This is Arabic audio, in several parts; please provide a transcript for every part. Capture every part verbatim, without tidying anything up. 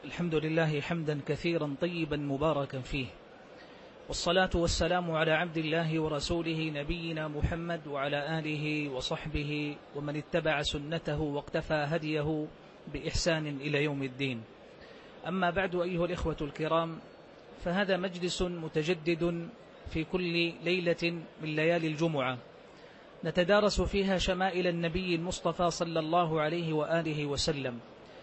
الحمد لله حمدا كثيرا طيبا مباركا فيه، والصلاة والسلام على عبد الله ورسوله نبينا محمد وعلى آله وصحبه ومن اتبع سنته واقتفى هديه بإحسان إلى يوم الدين. أما بعد، أيها الإخوة الكرام، فهذا مجلس متجدد في كل ليلة من ليالي الجمعة نتدارس فيها شمائل النبي المصطفى صلى الله عليه وآله وسلم،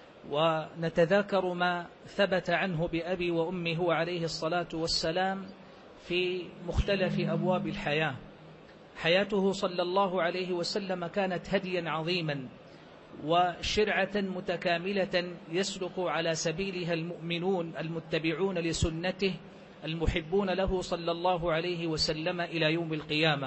ونتذاكر ما ثبت عنه بأبي وأمه عليه الصلاة والسلام في مختلف أبواب الحياة. حياته صلى الله عليه وسلم كانت هديا عظيما وشرعة متكاملة يسلك على سبيلها المؤمنون المتبعون لسنته المحبون له صلى الله عليه وسلم إلى يوم القيامة.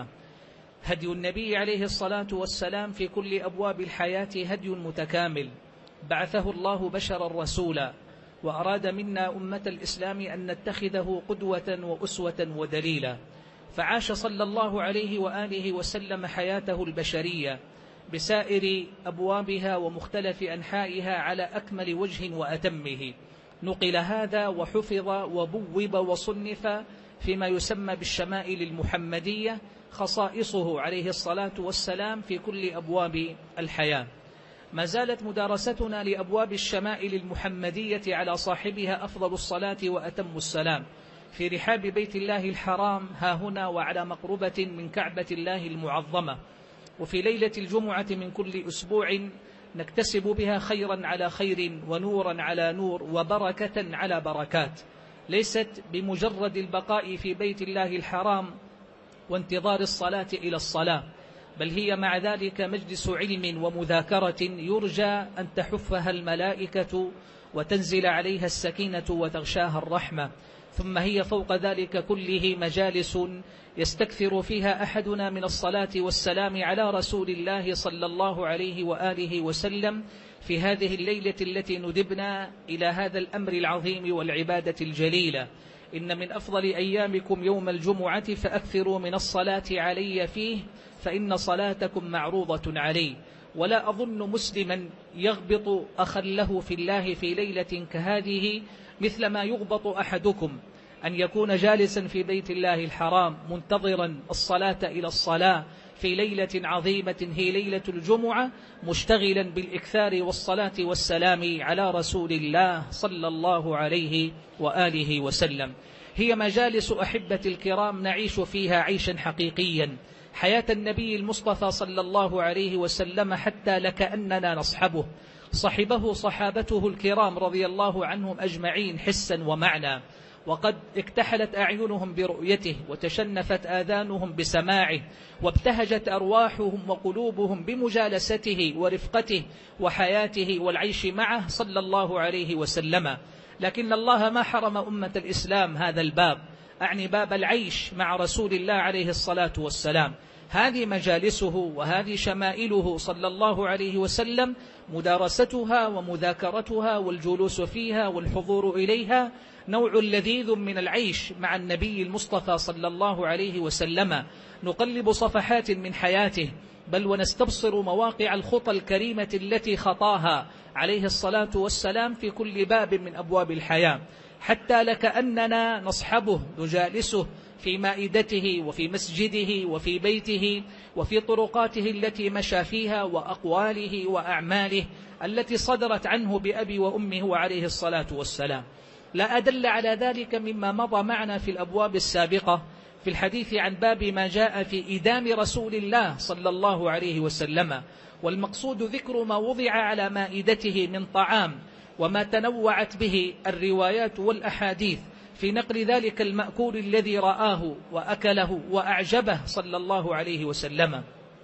هدي النبي عليه الصلاة والسلام في كل أبواب الحياة هدي متكامل، بعثه الله بشرا رسولا، وأراد منا أمة الإسلام أن نتخذه قدوة وأسوة ودليلا، فعاش صلى الله عليه وآله وسلم حياته البشرية بسائر أبوابها ومختلف أنحائها على أكمل وجه وأتمه. نقل هذا وحفظ وبوب وصنف فيما يسمى بالشمائل المحمدية، خصائصه عليه الصلاة والسلام في كل أبواب الحياة. ما زالت مدارستنا لأبواب الشمائل المحمدية على صاحبها أفضل الصلاة وأتم السلام في رحاب بيت الله الحرام ها هنا وعلى مقربة من كعبة الله المعظمة، وفي ليلة الجمعة من كل أسبوع نكتسب بها خيرا على خير ونورا على نور وبركة على بركات، ليست بمجرد البقاء في بيت الله الحرام وانتظار الصلاة إلى الصلاة، بل هي مع ذلك مجلس علم ومذاكرة يرجى أن تحفها الملائكة وتنزل عليها السكينة وتغشاها الرحمة. ثم هي فوق ذلك كله مجالس يستكثر فيها أحدنا من الصلاة والسلام على رسول الله صلى الله عليه وآله وسلم في هذه الليلة التي ندبنا إلى هذا الأمر العظيم والعبادة الجليلة. إن من أفضل أيامكم يوم الجمعة فأكثروا من الصلاة علي فيه فإن صلاتكم معروضة علي. ولا أظن مسلما يغبط أخا له في الله في ليلة كهذه مثل ما يغبط أحدكم أن يكون جالسا في بيت الله الحرام منتظرا الصلاة إلى الصلاة في ليلة عظيمة هي ليلة الجمعة، مشتغلا بالإكثار والصلاة والسلام على رسول الله صلى الله عليه وآله وسلم. هي مجالس أحبة الكرام نعيش فيها عيشا حقيقيا، حياة النبي المصطفى صلى الله عليه وسلم حتى لكأننا نصحبه، صحبه صحابته الكرام رضي الله عنهم أجمعين حسا ومعنى، وقد اكتحلت أعينهم برؤيته وتشنفت آذانهم بسماعه وابتهجت أرواحهم وقلوبهم بمجالسته ورفقته وحياته والعيش معه صلى الله عليه وسلم. لكن الله ما حرم أمة الإسلام هذا الباب، أعني باب العيش مع رسول الله عليه الصلاة والسلام. هذه مجالسه وهذه شمائله صلى الله عليه وسلم، مدارستها ومذاكرتها والجلوس فيها والحضور إليها نوع لذيذ من العيش مع النبي المصطفى صلى الله عليه وسلم. نقلب صفحات من حياته، بل ونستبصر مواقع الخطى الكريمة التي خطاها عليه الصلاة والسلام في كل باب من أبواب الحياة، حتى لكأننا نصحبه نجالسه في مائدته وفي مسجده وفي بيته وفي طرقاته التي مشى فيها وأقواله وأعماله التي صدرت عنه بأبي وأمه عليه الصلاة والسلام. لا أدل على ذلك مما مضى معنا في الأبواب السابقة في الحديث عن باب ما جاء في إدام رسول الله صلى الله عليه وسلم، والمقصود ذكر ما وضع على مائدته من طعام وما تنوعت به الروايات والأحاديث في نقل ذلك المأكول الذي رآه وأكله وأعجبه صلى الله عليه وسلم.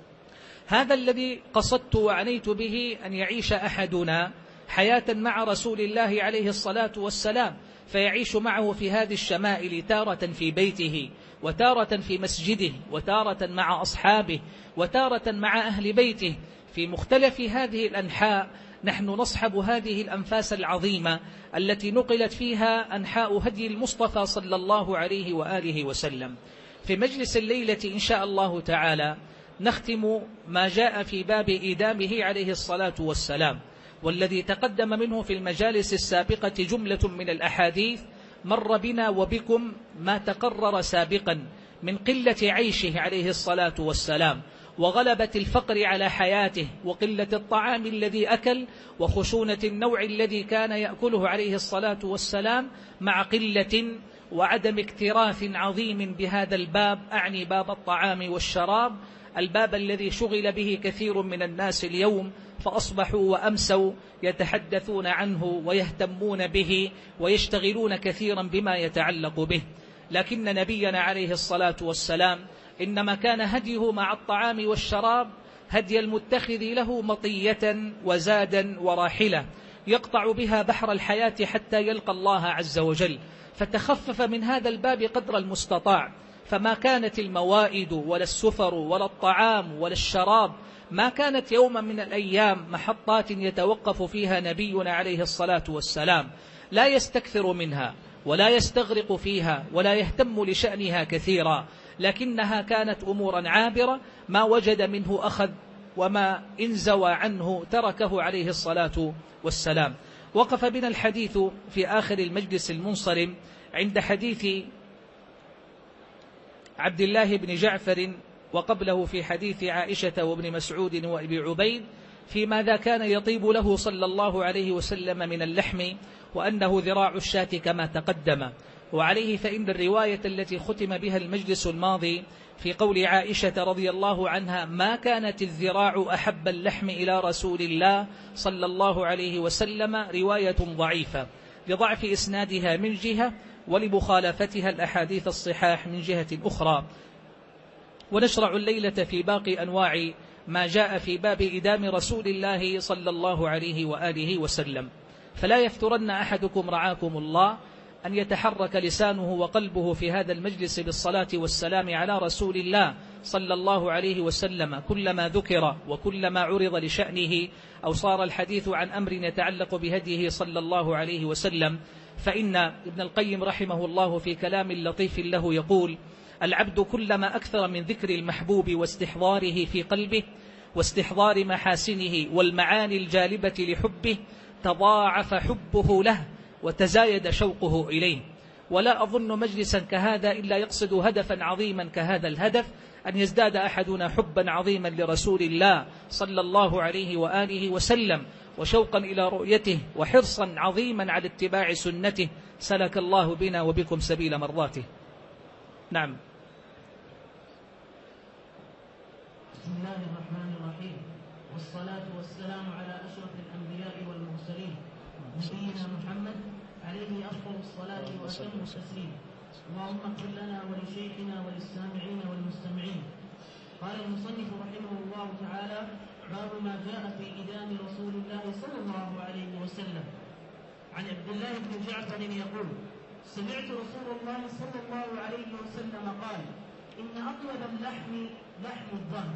هذا الذي قصدت وعنيت به أن يعيش أحدنا حياة مع رسول الله عليه الصلاة والسلام، فيعيش معه في هذه الشمائل تارة في بيته وتارة في مسجده وتارة مع أصحابه وتارة مع أهل بيته في مختلف هذه الأنحاء. نحن نصحب هذه الأنفاس العظيمة التي نقلت فيها أنحاء هدي المصطفى صلى الله عليه وآله وسلم. في مجلس الليلة إن شاء الله تعالى نختم ما جاء في باب إدامه عليه الصلاة والسلام، والذي تقدم منه في المجالس السابقة جملة من الأحاديث مر بنا وبكم ما تقرر سابقا من قلة عيشه عليه الصلاة والسلام، وغلبة الفقر على حياته، وقلة الطعام الذي أكل، وخشونة النوع الذي كان يأكله عليه الصلاة والسلام، مع قلة وعدم اكتراث عظيم بهذا الباب، أعني باب الطعام والشراب، الباب الذي شغل به كثير من الناس اليوم، فأصبحوا وأمسوا يتحدثون عنه ويهتمون به ويشتغلون كثيرا بما يتعلق به. لكن نبينا عليه الصلاة والسلام إنما كان هديه مع الطعام والشراب هدي المتخذ له مطية وزادا وراحلة يقطع بها بحر الحياة حتى يلقى الله عز وجل، فتخفف من هذا الباب قدر المستطاع. فما كانت الموائد ولا السفر ولا الطعام ولا الشراب، ما كانت يوما من الأيام محطات يتوقف فيها نبينا عليه الصلاة والسلام، لا يستكثر منها ولا يستغرق فيها ولا يهتم لشأنها كثيرا، لكنها كانت أمورا عابرة، ما وجد منه أخذ، وما انزوى عنه تركه عليه الصلاة والسلام. وقف بنا الحديث في آخر المجلس المنصرم عند حديث عبد الله بن جعفر، وقبله في حديث عائشة وابن مسعود وابي عبيد، في ماذا كان يطيب له صلى الله عليه وسلم من اللحم، وأنه ذراع الشاة كما تقدم. وعليه فإن الرواية التي ختم بها المجلس الماضي في قول عائشة رضي الله عنها ما كانت الذراع أحب اللحم إلى رسول الله صلى الله عليه وسلم رواية ضعيفة لضعف إسنادها من جهة، ولمخالفتها الأحاديث الصحاح من جهة أخرى. ونشرع الليلة في باقي أنواع ما جاء في باب إدام رسول الله صلى الله عليه وآله وسلم. فلا يفترن أحدكم رعاكم الله أن يتحرك لسانه وقلبه في هذا المجلس بالصلاة والسلام على رسول الله صلى الله عليه وسلم كلما ذكر وكلما عرض لشأنه، أو صار الحديث عن أمر يتعلق بهديه صلى الله عليه وسلم. فإن ابن القيم رحمه الله في كلام لطيف له يقول: العبد كلما أكثر من ذكر المحبوب واستحضاره في قلبه واستحضار محاسنه والمعاني الجالبة لحبه تضاعف حبه له وتزايد شوقه إليه. ولا أظن مجلسا كهذا إلا يقصد هدفا عظيما كهذا الهدف، أن يزداد أحدنا حبا عظيما لرسول الله صلى الله عليه وآله وسلم، وشوقا إلى رؤيته، وحرصا عظيما على اتباع سنته، سلك الله بنا وبكم سبيل مرضاته. نعم. بسم الله الرحمن الرحيم، والصلاة والسلام على أشرف الأنبياء والمرسلين نبينا محمد عليه أفضل الصلاة وأتم التسليم. اللهم اغفر لنا ولشيخنا وللسامعين والمستمعين. قال المصنف رحمه الله تعالى: باب ما جاء في إدام رسول الله صلى الله عليه وسلم. عن عبد الله بن جعفر يقول: سمعت رسول الله صلى الله عليه وسلم قال: إن أطيب اللحم لحم الظهر.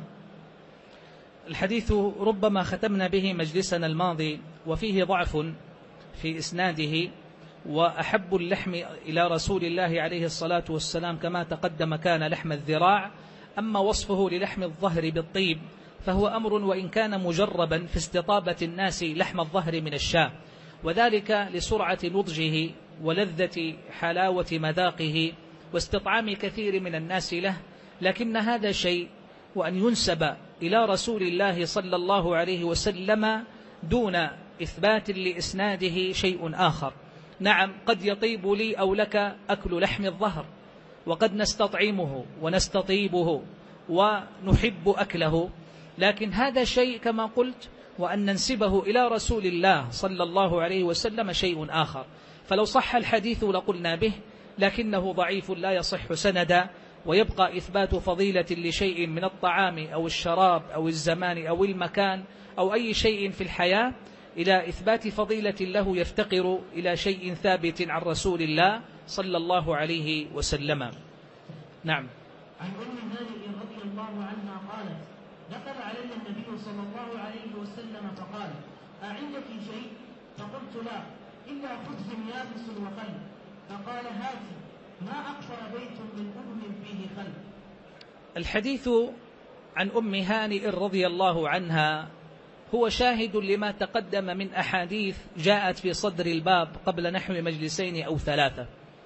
الحديث ربما ختمنا به مجلسنا الماضي، وفيه ضعف في إسناده، وأحب اللحم إلى رسول الله عليه الصلاة والسلام كما تقدم كان لحم الذراع. أما وصفه للحم الظهر بالطيب فهو أمر وإن كان مجربا في استطابة الناس لحم الظهر من الشاة، وذلك لسرعة نضجه ولذة حلاوة مذاقه واستطعام كثير من الناس له. لكن هذا شيء، وأن ينسب إلى رسول الله صلى الله عليه وسلم دون إثبات لإسناده شيء آخر. نعم، قد يطيب لي أو لك أكل لحم الظهر، وقد نستطعمه ونستطيبه ونحب أكله، لكن هذا شيء كما قلت، وأن ننسبه إلى رسول الله صلى الله عليه وسلم شيء آخر. فلو صح الحديث لقلنا به، لكنه ضعيف لا يصح سندا، ويبقى إثبات فضيلة لشيء من الطعام أو الشراب أو الزمان أو المكان أو أي شيء في الحياة إلى إثبات فضيلة له يفتقر إلى شيء ثابت عن رسول الله صلى الله عليه وسلم. نعم. عن أم هانئ رضي الله عنها قالت: دخل علي النبي صلى الله عليه وسلم فقال: أعندك شيء؟ فقلت: لا، إلا خبز يابس وخل. فقال: هاتي، ما أكثر بيت من أم فيه خل. الحديث عن أم هانئ رضي الله عنها هو شاهد لما تقدم من أحاديث جاءت في صدر الباب قبل نحو مجلسين أو ثلاثة.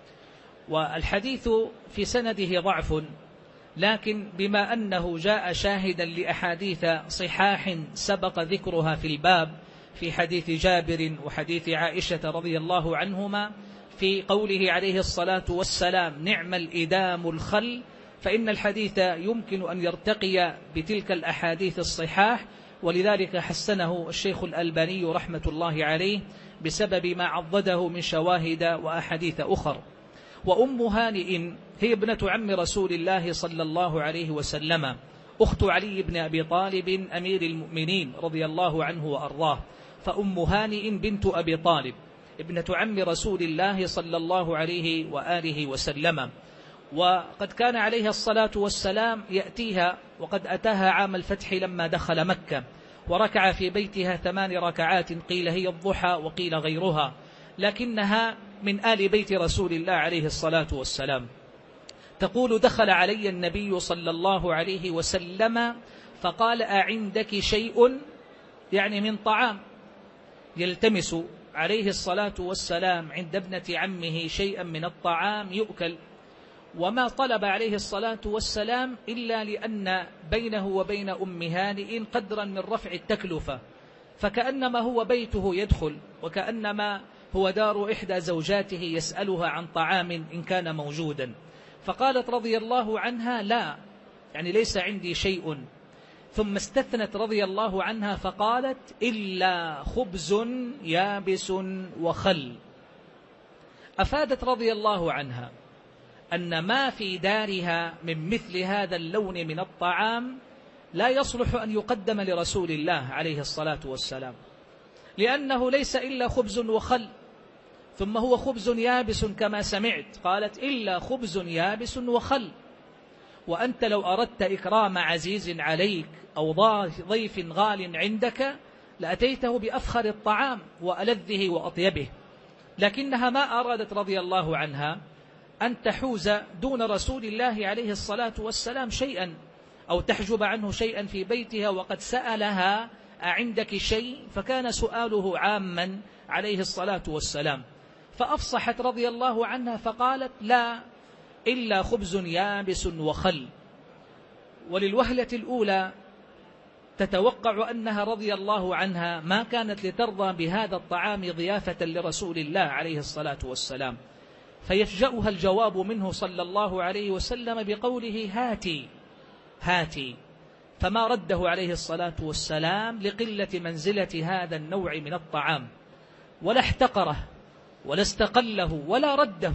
والحديث في سنده ضعف، لكن بما أنه جاء شاهدا لأحاديث صحاح سبق ذكرها في الباب، في حديث جابر وحديث عائشة رضي الله عنهما في قوله عليه الصلاة والسلام نعم الإدام الخل، فإن الحديث يمكن أن يرتقي بتلك الأحاديث الصحاح، ولذلك حسنه الشيخ الألباني رحمة الله عليه بسبب ما عضده من شواهد وأحاديث أخر. وأم هانئ هي ابنة عم رسول الله صلى الله عليه وسلم، أخت علي بن أبي طالب أمير المؤمنين رضي الله عنه وأرضاه، فأم هانئ بنت أبي طالب ابنة عم رسول الله صلى الله عليه وآله وسلم. وقد كان عليه الصلاة والسلام يأتيها، وقد أتاها عام الفتح لما دخل مكة، وركع في بيتها ثمان ركعات، قيل هي الضحى وقيل غيرها، لكنها من آل بيت رسول الله عليه الصلاة والسلام. تقول دخل علي النبي صلى الله عليه وسلم فقال أعندك شيء، يعني من طعام، يلتمس عليه الصلاة والسلام عند ابنة عمه شيئا من الطعام يؤكل، وما طلب عليه الصلاة والسلام إلا لأن بينه وبين أم هانئ قدرا من رفع التكلفة، فكأنما هو بيته يدخل، وكأنما هو دار إحدى زوجاته يسألها عن طعام إن كان موجودا. فقالت رضي الله عنها لا، يعني ليس عندي شيء. ثم استثنت رضي الله عنها فقالت إلا خبز يابس وخل. أفادت رضي الله عنها أن ما في دارها من مثل هذا اللون من الطعام لا يصلح أن يقدم لرسول الله عليه الصلاة والسلام، لأنه ليس إلا خبز وخل، ثم هو خبز يابس كما سمعت، قالت إلا خبز يابس وخل. وأنت لو أردت إكرام عزيز عليك أو ضيف غال عندك لأتيته بأفخر الطعام وألذه وأطيبه، لكنها ما أرادت رضي الله عنها أن تحوز دون رسول الله عليه الصلاة والسلام شيئا، أو تحجب عنه شيئا في بيتها، وقد سألها أعندك شيء، فكان سؤاله عاما عليه الصلاة والسلام. فأفصحت رضي الله عنها فقالت لا إلا خبز يابس وخل. وللوهلة الأولى تتوقع أنها رضي الله عنها ما كانت لترضى بهذا الطعام ضيافة لرسول الله عليه الصلاة والسلام، فيفجأها الجواب منه صلى الله عليه وسلم بقوله هاتي هاتي، فما رده عليه الصلاة والسلام لقلة منزلة هذا النوع من الطعام، ولا احتقره ولا استقله ولا رده.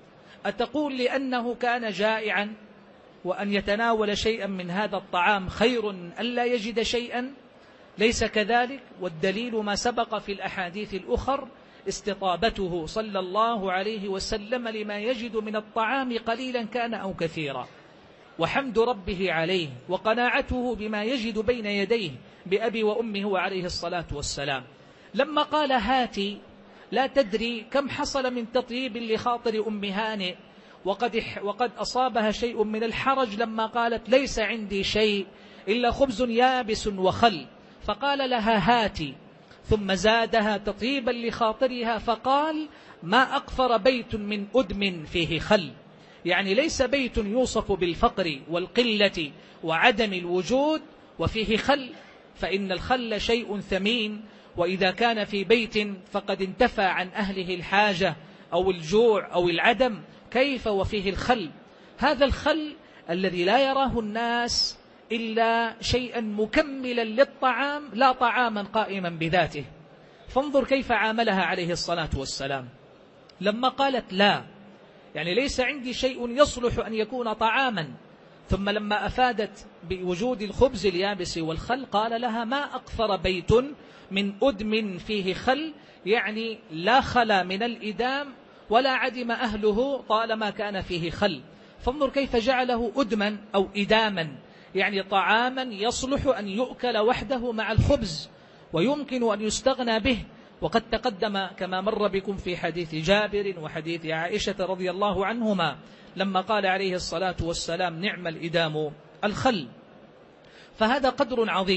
أتقول لأنه كان جائعا وأن يتناول شيئا من هذا الطعام خير أن لا يجد شيئا؟ ليس كذلك، والدليل ما سبق في الأحاديث الأخر استطابته صلى الله عليه وسلم لما يجد من الطعام قليلا كان أو كثيرا، وحمد ربه عليه، وقناعته بما يجد بين يديه بأبي وأمه عليه الصلاة والسلام. لما قال هاتي لا تدري كم حصل من تطيب لخاطر أم هانئ، وقد, وقد أصابها شيء من الحرج لما قالت ليس عندي شيء إلا خبز يابس وخل، فقال لها هاتي، ثم زادها تطيبا لخاطرها فقال ما أقفر بيت من أدم فيه خل، يعني ليس بيت يوصف بالفقر والقلة وعدم الوجود وفيه خل، فإن الخل شيء ثمين، وإذا كان في بيت فقد انتفى عن أهله الحاجة أو الجوع أو العدم، كيف وفيه الخل؟ هذا الخل الذي لا يراه الناس إلا شيئا مكملا للطعام لا طعاما قائما بذاته. فانظر كيف عاملها عليه الصلاة والسلام لما قالت لا، يعني ليس عندي شيء يصلح أن يكون طعاما، ثم لما أفادت بوجود الخبز اليابس والخل قال لها ما أقفر بيت من أدم فيه خل، يعني لا خلا من الإدام ولا عدم أهله طالما كان فيه خل. فانظر كيف جعله أدما أو إداما، يعني طعاما يصلح أن يؤكل وحده مع الخبز ويمكن أن يستغنى به. وقد تقدم كما مر بكم في حديث جابر وحديث عائشة رضي الله عنهما لما قال عليه الصلاة والسلام نعم الإدام الخل. فهذا قدر عظيم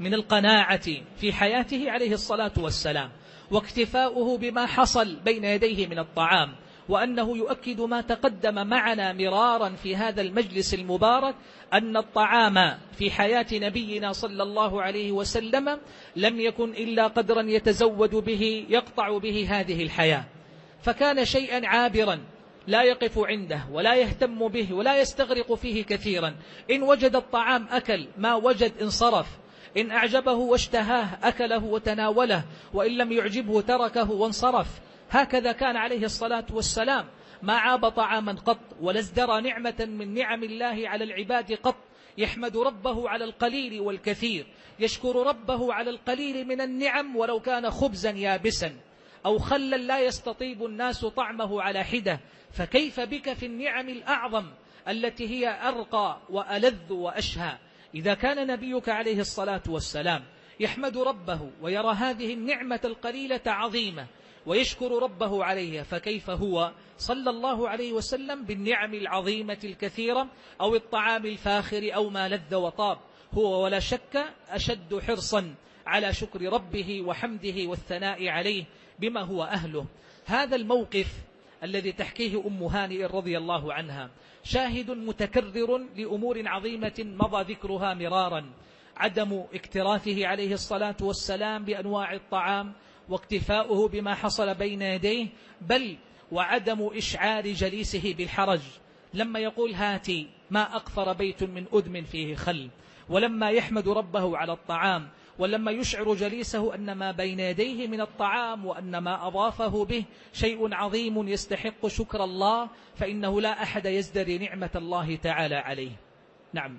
من القناعة في حياته عليه الصلاة والسلام، واكتفاؤه بما حصل بين يديه من الطعام، وأنه يؤكد ما تقدم معنا مرارا في هذا المجلس المبارك أن الطعام في حياة نبينا صلى الله عليه وسلم لم يكن إلا قدرا يتزود به يقطع به هذه الحياة، فكان شيئا عابرا لا يقف عنده ولا يهتم به ولا يستغرق فيه كثيرا. إن وجد الطعام أكل، ما وجد انصرف، إن أعجبه واشتهاه أكله وتناوله، وإن لم يعجبه تركه وانصرف. هكذا كان عليه الصلاة والسلام، ما عاب طعاما قط ولا ازدرى نعمة من نعم الله على العباد قط، يحمد ربه على القليل والكثير، يشكر ربه على القليل من النعم ولو كان خبزا يابسا أو خلا لا يستطيب الناس طعمه على حدة، فكيف بك في النعم الأعظم التي هي أرقى وألذ وأشهى؟ إذا كان نبيك عليه الصلاة والسلام يحمد ربه ويرى هذه النعمة القليلة عظيمة ويشكر ربه عليها، فكيف هو صلى الله عليه وسلم بالنعم العظيمة الكثيرة أو الطعام الفاخر أو ما لذ وطاب؟ هو ولا شك أشد حرصا على شكر ربه وحمده والثناء عليه بما هو أهله. هذا الموقف الذي تحكيه أم هانئ رضي الله عنها شاهد متكرر لأمور عظيمة مضى ذكرها مرارا: عدم اكتراثه عليه الصلاة والسلام بأنواع الطعام واكتفاؤه بما حصل بين يديه، بل وعدم إشعار جليسه بالحرج لما يقول هاتي ما أقفر بيت من أدم فيه خل، ولما يحمد ربه على الطعام، ولما يشعر جليسه أن ما بين يديه من الطعام وأن ما أضافه به شيء عظيم يستحق شكر الله، فإنه لا أحد يزدري نعمة الله تعالى عليه. نعم.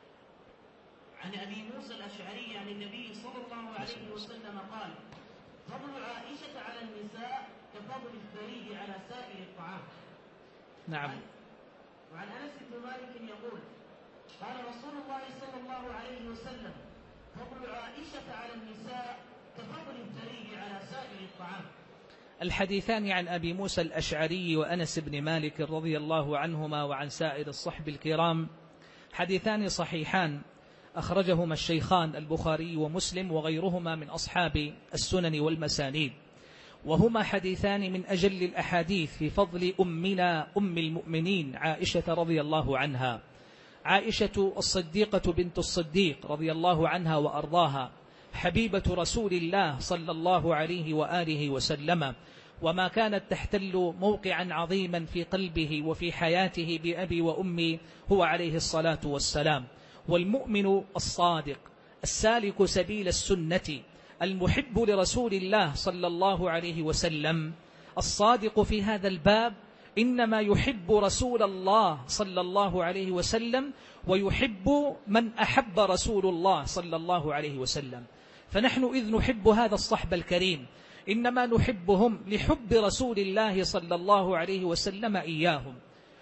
عن أبي موسى الأشعري عن النبي صلى الله عليه وسلم قال: فضل عائشة على النساء كفضل الثريد على سائر الطعام. نعم. وعن أنس بن مالك يقول: قال رسول الله صلى الله عليه وسلم: فضل عائشة على النساء كفضل الثريد على سائر الطعام. الحديثان عن أبي موسى الأشعري وأنس بن مالك رضي الله عنهما وعن سائر الصحب الكرام حديثان صحيحان أخرجهما الشيخان البخاري ومسلم وغيرهما من أصحاب السنن والمسانيد، وهما حديثان من أجل الأحاديث في فضل أمنا أم المؤمنين عائشة رضي الله عنها. عائشة الصديقة بنت الصديق رضي الله عنها وأرضاها، حبيبة رسول الله صلى الله عليه وآله وسلم، وما كانت تحتل موقعا عظيما في قلبه وفي حياته بأبي وأمي هو عليه الصلاة والسلام. والمؤمن الصادق السالك سبيل السنة المحب لرسول الله صلى الله عليه وسلم الصادق في هذا الباب إنما يحب رسول الله صلى الله عليه وسلم ويحب من أحب رسول الله صلى الله عليه وسلم. فنحن إذ نحب هذا الصحب الكريم إنما نحبهم لحب رسول الله صلى الله عليه وسلم إياهم،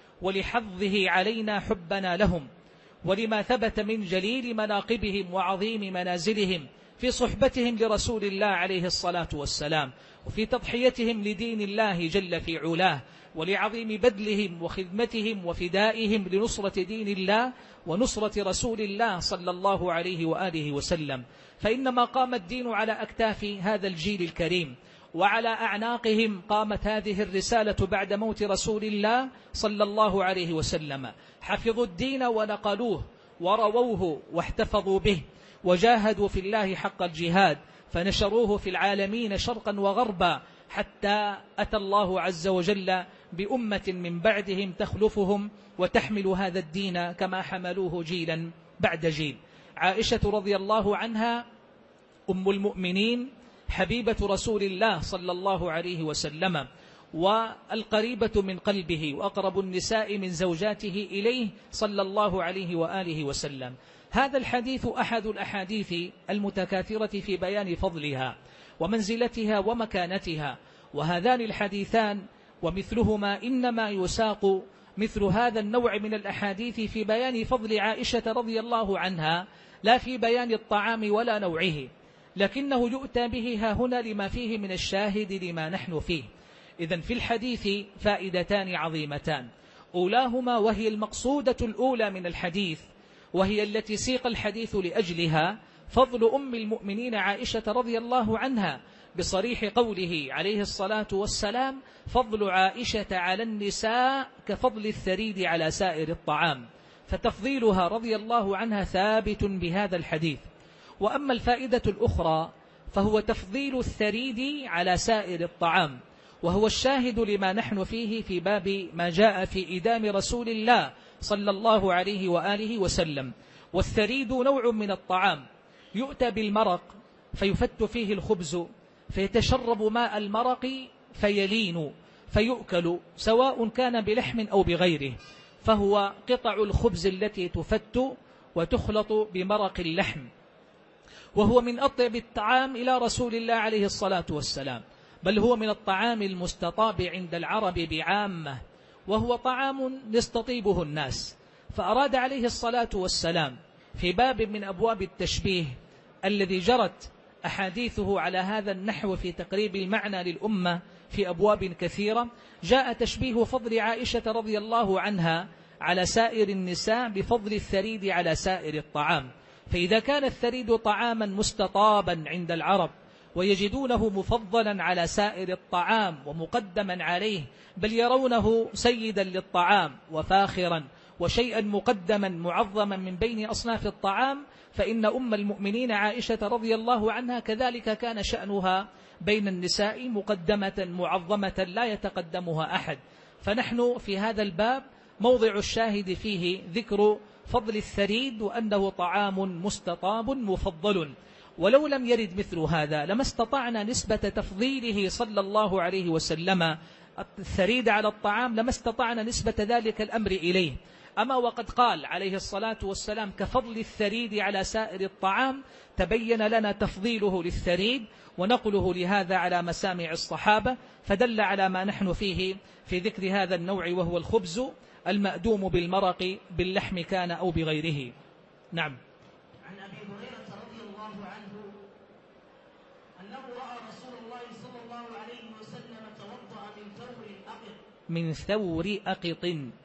ولحظه علينا حبنا لهم، ولما ثبت من جليل مناقبهم وعظيم منازلهم في صحبتهم لرسول الله عليه الصلاة والسلام، وفي تضحيتهم لدين الله جل في علاه، ولعظيم بذلهم وخدمتهم وفدائهم لنصرة دين الله ونصرة رسول الله صلى الله عليه وآله وسلم. فإنما قام الدين على أكتاف هذا الجيل الكريم، وعلى أعناقهم قامت هذه الرسالة بعد موت رسول الله صلى الله عليه وسلم. حفظوا الدين ونقلوه ورووه واحتفظوا به، وجاهدوا في الله حق الجهاد، فنشروه في العالمين شرقا وغربا، حتى أتى الله عز وجل بأمة من بعدهم تخلفهم وتحمل هذا الدين كما حملوه جيلا بعد جيل. عائشة رضي الله عنها أم المؤمنين، حبيبة رسول الله صلى الله عليه وسلم، والقريبة من قلبه، وأقرب النساء من زوجاته إليه صلى الله عليه وآله وسلم. هذا الحديث أحد الأحاديث المتكاثرة في بيان فضلها ومنزلتها ومكانتها، وهذان الحديثان ومثلهما إنما يساق مثل هذا النوع من الأحاديث في بيان فضل عائشة رضي الله عنها، لا في بيان الطعام ولا نوعه، لكنه يؤتى به ها هنا لما فيه من الشاهد لما نحن فيه. إذن في الحديث فائدتان عظيمتان، أولاهما وهي المقصودة الأولى من الحديث، وهي التي سيق الحديث لأجلها، فضل أم المؤمنين عائشة رضي الله عنها بصريح قوله عليه الصلاة والسلام: فضل عائشة على النساء كفضل الثريد على سائر الطعام، فتفضيلها رضي الله عنها ثابت بهذا الحديث. وأما الفائدة الأخرى فهو تفضيل الثريد على سائر الطعام، وهو الشاهد لما نحن فيه في باب ما جاء في إدام رسول الله صلى الله عليه وآله وسلم. والثريد نوع من الطعام يؤتى بالمرق فيفت فيه الخبز فيتشرب ماء المرق فيلين فيؤكل، سواء كان بلحم أو بغيره، فهو قطع الخبز التي تفت وتخلط بمرق اللحم، وهو من أطيب الطعام إلى رسول الله عليه الصلاة والسلام، بل هو من الطعام المستطاب عند العرب بعامة، وهو طعام يستطيبه الناس. فأراد عليه الصلاة والسلام في باب من أبواب التشبيه الذي جرت أحاديثه على هذا النحو في تقريب المعنى للأمة في أبواب كثيرة، جاء تشبيه فضل عائشة رضي الله عنها على سائر النساء بفضل الثريد على سائر الطعام. فإذا كان الثريد طعاما مستطابا عند العرب ويجدونه مفضلا على سائر الطعام ومقدما عليه، بل يرونه سيدا للطعام وفاخرا وشيئا مقدما معظما من بين أصناف الطعام، فإن أم المؤمنين عائشة رضي الله عنها كذلك كان شأنها بين النساء مقدمة معظمة لا يتقدمها أحد. فنحن في هذا الباب موضع الشاهد فيه ذكر فضل الثريد وأنه طعام مستطاب مفضل. ولو لم يرد مثل هذا لما استطعنا نسبة تفضيله صلى الله عليه وسلم الثريد على الطعام، لما استطعنا نسبة ذلك الأمر إليه. أما وقد قال عليه الصلاة والسلام كفضل الثريد على سائر الطعام، تبين لنا تفضيله للثريد ونقله لهذا على مسامع الصحابة، فدل على ما نحن فيه في ذكر هذا النوع، وهو الخبز المأدوم بالمرق باللحم كان أو بغيره. نعم. عن أبي هريرة رضي الله عنه أنه رأى رسول الله صلى الله عليه وسلم توضأ من ثور أقط من ثور أقط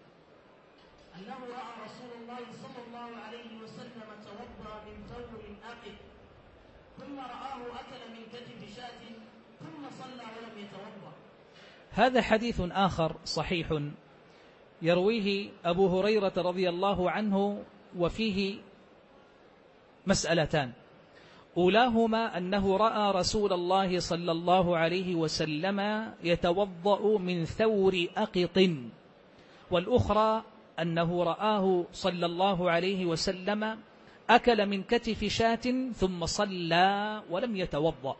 أنه رأى رسول الله صلى الله عليه وسلم توضأ من ثور أقط ثم رآه أكل من كتف شاة ثم صلى ولم يتوضأ. هذا حديث آخر صحيح يرويه أبو هريرة رضي الله عنه، وفيه مسألتان: أولاهما أنه رأى رسول الله صلى الله عليه وسلم يتوضأ من ثور أقط، والأخرى أنه رآه صلى الله عليه وسلم أكل من كتف شاة ثم صلى ولم يتوضأ.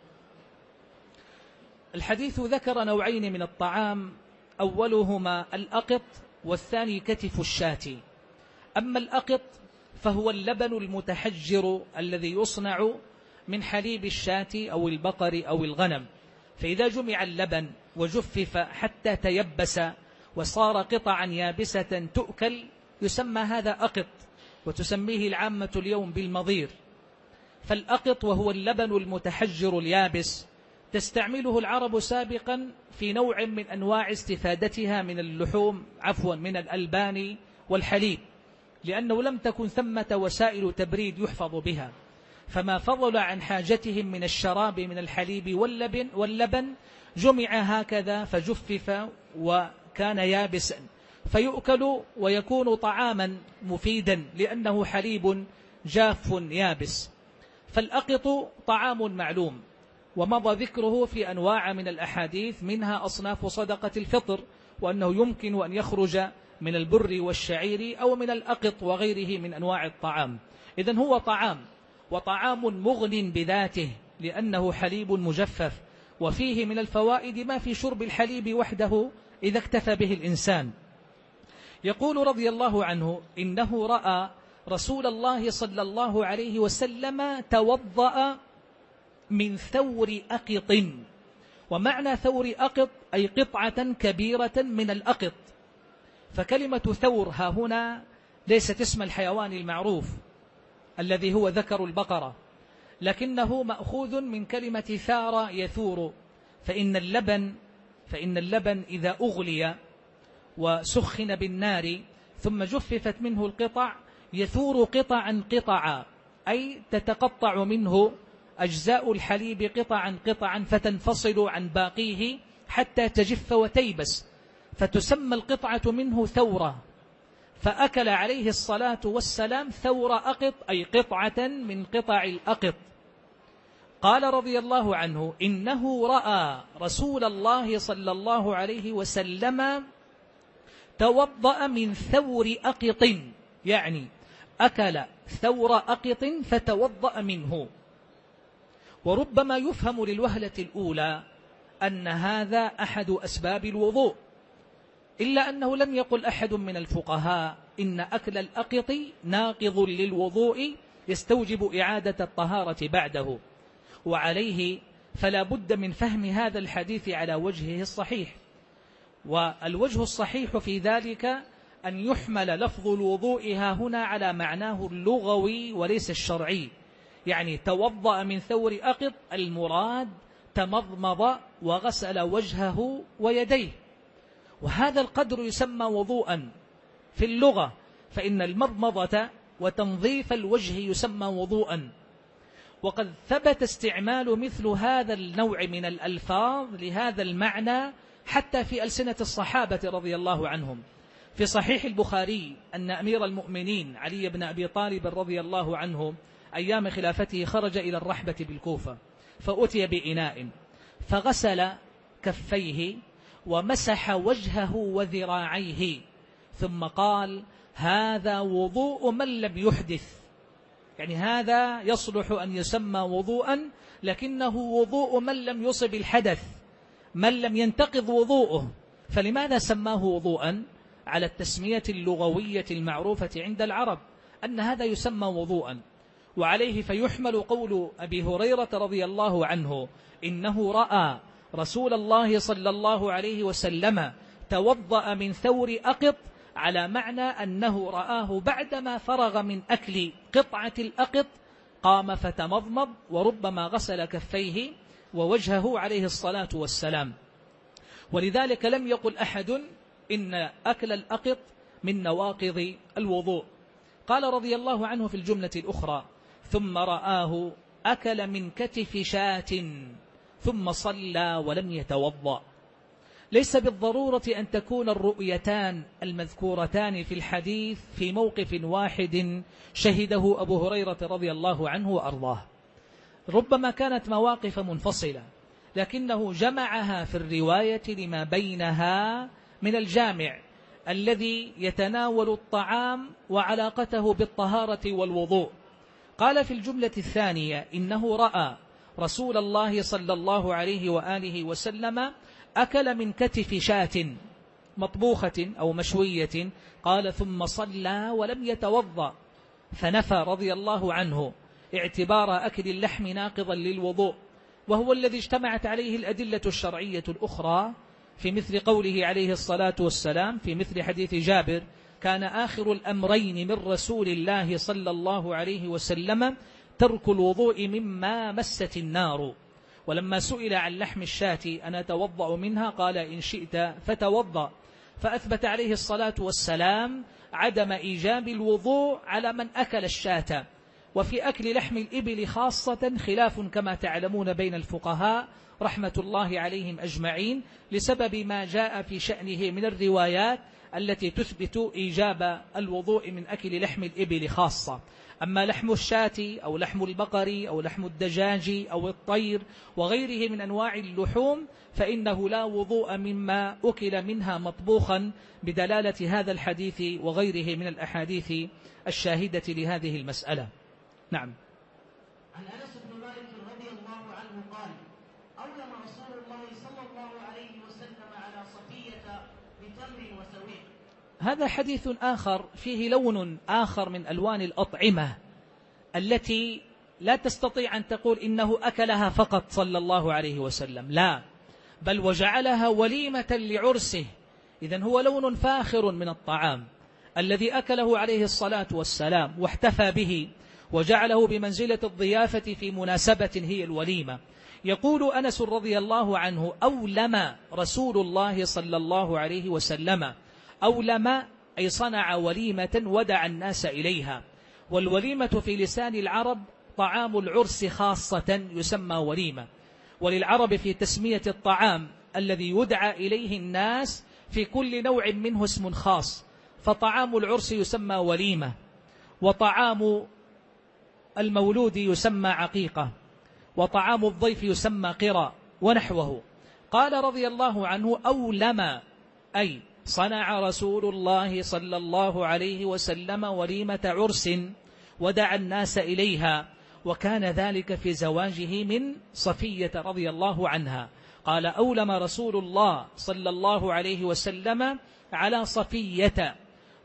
الحديث ذكر نوعين من الطعام، أولهما الأقط والثاني كتف الشاة. أما الأقط فهو اللبن المتحجر الذي يصنع من حليب الشاة أو البقر أو الغنم، فإذا جمع اللبن وجفف حتى تيبس وصار قطعا يابسة تؤكل يسمى هذا أقط، وتسميه العامة اليوم بالمضير. فالأقط وهو اللبن المتحجر اليابس تستعمله العرب سابقا في نوع من أنواع استفادتها من اللحوم عفوا من الألبان والحليب، لأنه لم تكن ثمة وسائل تبريد يحفظ بها، فما فضل عن حاجتهم من الشراب من الحليب واللبن, واللبن جمع هكذا فجفف وكان يابسا فيؤكل ويكون طعاما مفيدا لأنه حليب جاف يابس. فالأقط طعام معلوم ومضى ذكره في أنواع من الأحاديث، منها أصناف صدقة الفطر، وأنه يمكن أن يخرج من البر والشعير أو من الأقط وغيره من أنواع الطعام. إذن هو طعام، وطعام مغن بذاته لأنه حليب مجفف، وفيه من الفوائد ما في شرب الحليب وحده إذا اكتفى به الإنسان. يقول رضي الله عنه إنه رأى رسول الله صلى الله عليه وسلم توضأ من ثور أقط، ومعنى ثور أقط أي قطعة كبيرة من الأقط. فكلمة ثور ها هنا ليست اسم الحيوان المعروف الذي هو ذكر البقرة، لكنه مأخوذ من كلمة ثار يثور، فإن اللبن فإن اللبن إذا أغلي وسخن بالنار ثم جففت منه القطع يثور قطعا قطعا، أي تتقطع منه أجزاء الحليب قطعا قطعا فتنفصل عن باقيه حتى تجف وتيبس، فتسمى القطعة منه ثورة. فأكل عليه الصلاة والسلام ثور أقط، أي قطعة من قطع الأقط. قال رضي الله عنه: إنه رأى رسول الله صلى الله عليه وسلم توضأ من ثور أقط، يعني أكل ثور أقط فتوضأ منه. وربما يفهم للوهلة الأولى أن هذا أحد أسباب الوضوء، إلا أنه لم يقل أحد من الفقهاء إن أكل الأقط ناقض للوضوء يستوجب إعادة الطهارة بعده. وعليه فلا بد من فهم هذا الحديث على وجهه الصحيح. والوجه الصحيح في ذلك أن يحمل لفظ الوضوء ها هنا على معناه اللغوي وليس الشرعي، يعني توضأ من ثور أقط المراد تمضمض وغسل وجهه ويديه، وهذا القدر يسمى وضوءا في اللغة، فإن المضمضة وتنظيف الوجه يسمى وضوءا. وقد ثبت استعمال مثل هذا النوع من الألفاظ لهذا المعنى حتى في ألسنة الصحابة رضي الله عنهم. في صحيح البخاري أن أمير المؤمنين علي بن أبي طالب رضي الله عنه أيام خلافته خرج إلى الرحبة بالكوفة، فأتي بإناء فغسل كفيه ومسح وجهه وذراعيه، ثم قال: هذا وضوء من لم يحدث، يعني هذا يصلح أن يسمى وضوءا، لكنه وضوء من لم يصب الحدث، من لم ينتقض وضوءه. فلماذا سماه وضوءا؟ على التسمية اللغوية المعروفة عند العرب أن هذا يسمى وضوءا. وعليه فيحمل قول أبي هريرة رضي الله عنه: إنه رأى رسول الله صلى الله عليه وسلم توضأ من ثور أقط، على معنى أنه رآه بعدما فرغ من أكل قطعة الأقط قام فتمضمض، وربما غسل كفيه ووجهه عليه الصلاة والسلام. ولذلك لم يقل أحد إن أكل الأقط من نواقض الوضوء. قال رضي الله عنه في الجملة الأخرى: ثم رآه أكل من كتف شاة ثم صلى ولم يتوضأ. ليس بالضرورة أن تكون الرؤيتان المذكورتان في الحديث في موقف واحد شهده أبو هريرة رضي الله عنه وأرضاه، ربما كانت مواقف منفصلة، لكنه جمعها في الرواية لما بينها من الجامع الذي يتناول الطعام وعلاقته بالطهارة والوضوء. قال في الجملة الثانية: إنه رأى رسول الله صلى الله عليه وآله وسلم أكل من كتف شاة مطبوخة أو مشوية، قال: ثم صلى ولم يتوضأ، فنفى رضي الله عنه اعتبار أكل اللحم ناقضا للوضوء، وهو الذي اجتمعت عليه الأدلة الشرعية الأخرى في مثل قوله عليه الصلاة والسلام في مثل حديث جابر: كان آخر الأمرين من رسول الله صلى الله عليه وسلم ترك الوضوء مما مست النار. ولما سئل عن لحم الشاة أنا أتوضأ منها قال: إن شئت فتوضأ. فأثبت عليه الصلاة والسلام عدم إيجاب الوضوء على من أكل الشاة. وفي أكل لحم الإبل خاصة خلاف كما تعلمون بين الفقهاء رحمة الله عليهم أجمعين، لسبب ما جاء في شأنه من الروايات التي تثبت إيجاب الوضوء من أكل لحم الإبل خاصة. أما لحم الشاة أو لحم البقر أو لحم الدجاج أو الطير وغيره من أنواع اللحوم فإنه لا وضوء مما أكل منها مطبوخا، بدلالة هذا الحديث وغيره من الأحاديث الشاهدة لهذه المسألة. نعم. عن أنس بن مالك رضي الله عنه قال: أولم رسول الله صلى الله عليه وسلم على صفية بتمر وسويق. هذا حديث آخر فيه لون آخر من ألوان الأطعمة التي لا تستطيع أن تقول إنه أكلها فقط صلى الله عليه وسلم، لا، بل وجعلها وليمة لعرسه. إذن هو لون فاخر من الطعام الذي أكله عليه الصلاة والسلام واحتفى به وجعله بمنزلة الضيافة في مناسبة هي الوليمة. يقول أنس رضي الله عنه: أولم رسول الله صلى الله عليه وسلم. أولم أي صنع وليمة ودعا الناس إليها. والوليمة في لسان العرب طعام العرس خاصة يسمى وليمة، وللعرب في تسمية الطعام الذي يدعى إليه الناس في كل نوع منه اسم خاص، فطعام العرس يسمى وليمة، وطعام المولود يسمى عقيقة، وطعام الضيف يسمى قرى ونحوه. قال رضي الله عنه: أولم، أي صنع رسول الله صلى الله عليه وسلم وليمة عرس ودعا الناس إليها، وكان ذلك في زواجه من صفية رضي الله عنها. قال: أولم رسول الله صلى الله عليه وسلم على صفية،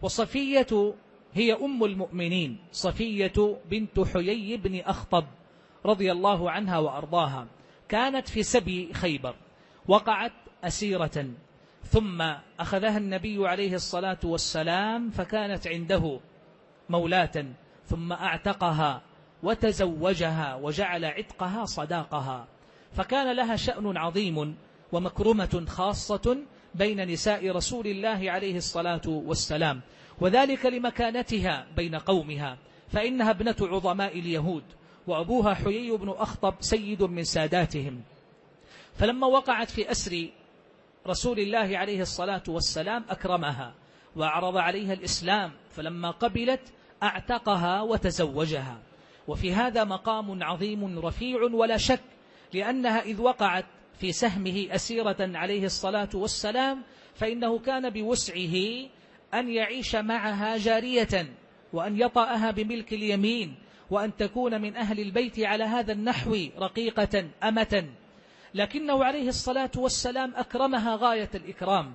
وصفية هي أم المؤمنين، صفية بنت حيي بن أخطب رضي الله عنها وأرضاها، كانت في سبي خيبر، وقعت أسيرة، ثم أخذها النبي عليه الصلاة والسلام فكانت عنده مولاة، ثم أعتقها وتزوجها وجعل عتقها صداقها، فكان لها شأن عظيم ومكرمة خاصة بين نساء رسول الله عليه الصلاة والسلام، وذلك لمكانتها بين قومها، فإنها ابنة عظماء اليهود، وأبوها حيي بن أخطب سيد من ساداتهم. فلما وقعت في أسر رسول الله عليه الصلاة والسلام أكرمها وأعرض عليها الإسلام، فلما قبلت أعتقها وتزوجها. وفي هذا مقام عظيم رفيع ولا شك، لأنها إذ وقعت في سهمه أسيرة عليه الصلاة والسلام فإنه كان بوسعه أن يعيش معها جارية، وأن يطأها بملك اليمين، وأن تكون من أهل البيت على هذا النحو رقيقة أمة، لكنه عليه الصلاة والسلام أكرمها غاية الإكرام،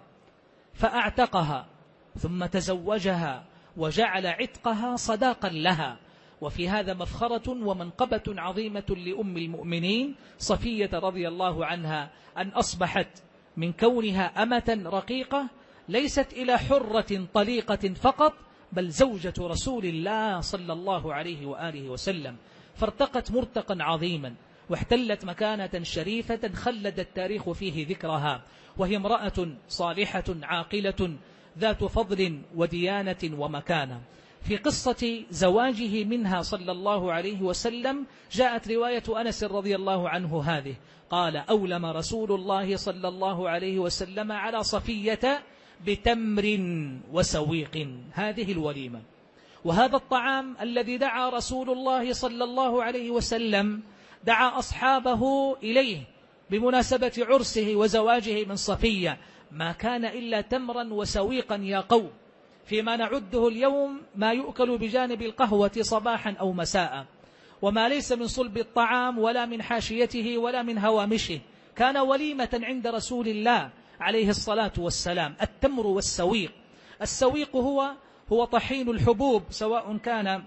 فأعتقها ثم تزوجها وجعل عتقها صداقا لها. وفي هذا مفخرة ومنقبة عظيمة لأم المؤمنين صفية رضي الله عنها، أن أصبحت من كونها أمة رقيقة ليست إلى حرة طليقة فقط، بل زوجة رسول الله صلى الله عليه وآله وسلم، فارتقت مرتقا عظيما واحتلت مكانة شريفة خلد التاريخ فيه ذكرها، وهي امرأة صالحة عاقلة ذات فضل وديانة ومكانة. في قصة زواجه منها صلى الله عليه وسلم جاءت رواية أنس رضي الله عنه هذه، قال: أولم رسول الله صلى الله عليه وسلم على صفية بتمر وسويق. هذه الوليمة، وهذا الطعام الذي دعا رسول الله صلى الله عليه وسلم دعا أصحابه إليه بمناسبة عرسه وزواجه من صفية، ما كان إلا تمرا وسويقا يا قوم، فيما نعده اليوم ما يؤكل بجانب القهوة صباحا أو مساء، وما ليس من صلب الطعام ولا من حاشيته ولا من هوامشه، كان وليمة عند رسول الله عليه الصلاة والسلام. التمر والسويق، السويق هو هو طحين الحبوب، سواء كان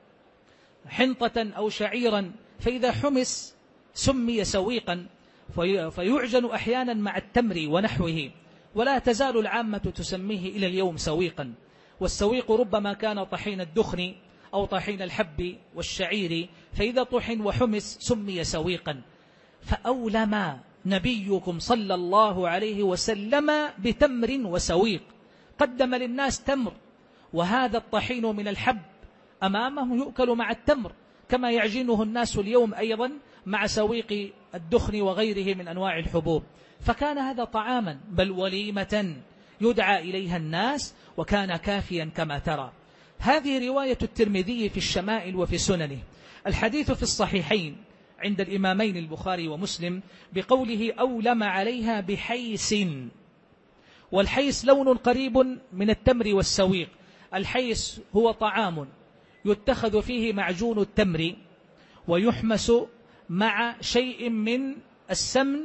حنطة أو شعيرا، فإذا حمس سمي سويقا، فيعجن أحيانا مع التمر ونحوه، ولا تزال العامة تسميه إلى اليوم سويقا. والسويق ربما كان طحين الدخن أو طحين الحب والشعير، فإذا طحن وحمس سمي سويقا. فأولم نبيكم صلى الله عليه وسلم بتمر وسويق، قدم للناس تمر، وهذا الطحين من الحب أمامه يؤكل مع التمر، كما يعجنه الناس اليوم أيضا مع سويق الدخن وغيره من أنواع الحبوب. فكان هذا طعاما بل وليمة يدعى إليها الناس، وكان كافيا كما ترى. هذه رواية الترمذي في الشمائل وفي سننه. الحديث في الصحيحين عند الإمامين البخاري ومسلم بقوله: أولم عليها بحيس. والحيس لون قريب من التمر والسويق. الحيس هو طعام يتخذ فيه معجون التمر ويحمس مع شيء من السمن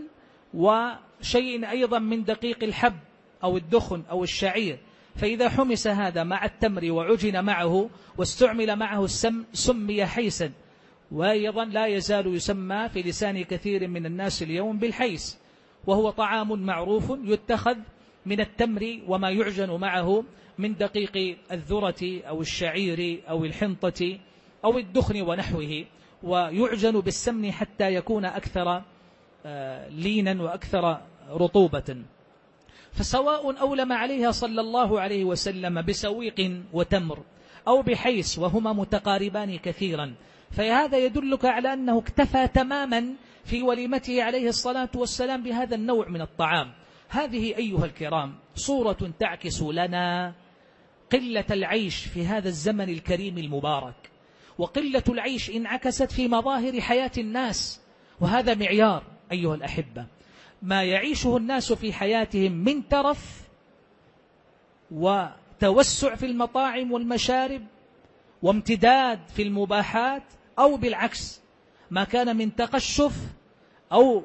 وشيء أيضا من دقيق الحب أو الدخن أو الشعير، فإذا حمس هذا مع التمر وعجن معه واستعمل معه السم سمي حيسا، وأيضا لا يزال يسمى في لسان كثير من الناس اليوم بالحيس، وهو طعام معروف يتخذ من التمر وما يعجن معه من دقيق الذرة أو الشعير أو الحنطة أو الدخن ونحوه، ويعجن بالسمن حتى يكون أكثر لينا وأكثر رطوبة. فسواء أولم عليها صلى الله عليه وسلم بسويق وتمر، أو بحيس، وهما متقاربان كثيرا، فهذا يدلك على أنه اكتفى تماما في وليمته عليه الصلاة والسلام بهذا النوع من الطعام. هذه أيها الكرام صورة تعكس لنا قلة العيش في هذا الزمن الكريم المبارك، وقلة العيش انعكست في مظاهر حياة الناس، وهذا معيار أيها الأحبة. ما يعيشه الناس في حياتهم من ترف وتوسع في المطاعم والمشارب وامتداد في المباحات، أو بالعكس ما كان من تقشف أو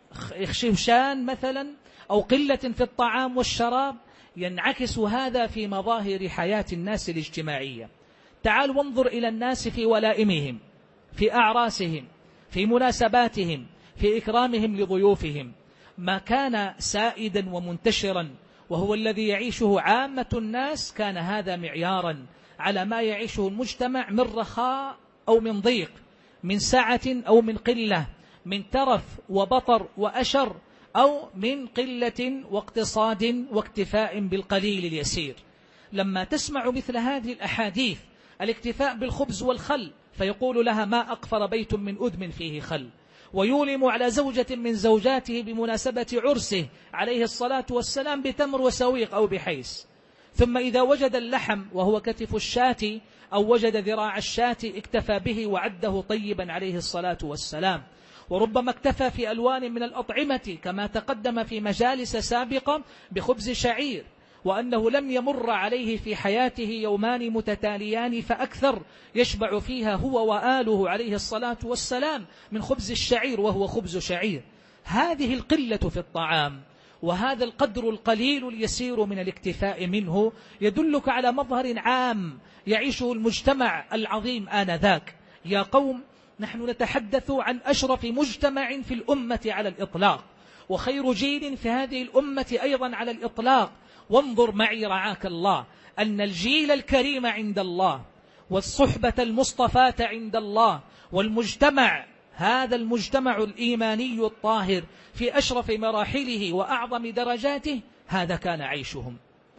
خشوشان مثلا أو قلة في الطعام والشراب، ينعكس هذا في مظاهر حياة الناس الاجتماعية. تعال وانظر إلى الناس في ولائمهم، في أعراسهم، في مناسباتهم، في إكرامهم لضيوفهم. ما كان سائدا ومنتشرا وهو الذي يعيشه عامة الناس كان هذا معيارا على ما يعيشه المجتمع من رخاء أو من ضيق، من سعة أو من قلة، من ترف وبطر وأشر، أو من قلة واقتصاد واكتفاء بالقليل اليسير. لما تسمع مثل هذه الأحاديث الاكتفاء بالخبز والخل، فيقول لها ما أقفر بيت من أدم فيه خل، ويولم على زوجة من زوجاته بمناسبة عرسه عليه الصلاة والسلام بتمر وسويق أو بحيس، ثم إذا وجد اللحم وهو كتف الشاة أو وجد ذراع الشاة اكتفى به وعده طيبا عليه الصلاة والسلام. وربما اكتفى في ألوان من الأطعمة كما تقدم في مجالس سابقة بخبز شعير، وأنه لم يمر عليه في حياته يومان متتاليان فأكثر يشبع فيها هو وآله عليه الصلاة والسلام من خبز الشعير وهو خبز شعير. هذه القلة في الطعام وهذا القدر القليل اليسير من الاكتفاء منه يدلك على مظهر عام يعيشه المجتمع العظيم آنذاك. يا قوم، نحن نتحدث عن أشرف مجتمع في الأمة على الإطلاق، وخير جيل في هذه الأمة أيضا على الإطلاق. وانظر معي رعاك الله أن الجيل الكريم عند الله والصحبة المصطفاة عند الله والمجتمع، هذا المجتمع الإيماني الطاهر في أشرف مراحله وأعظم درجاته، هذا كان عيشهم.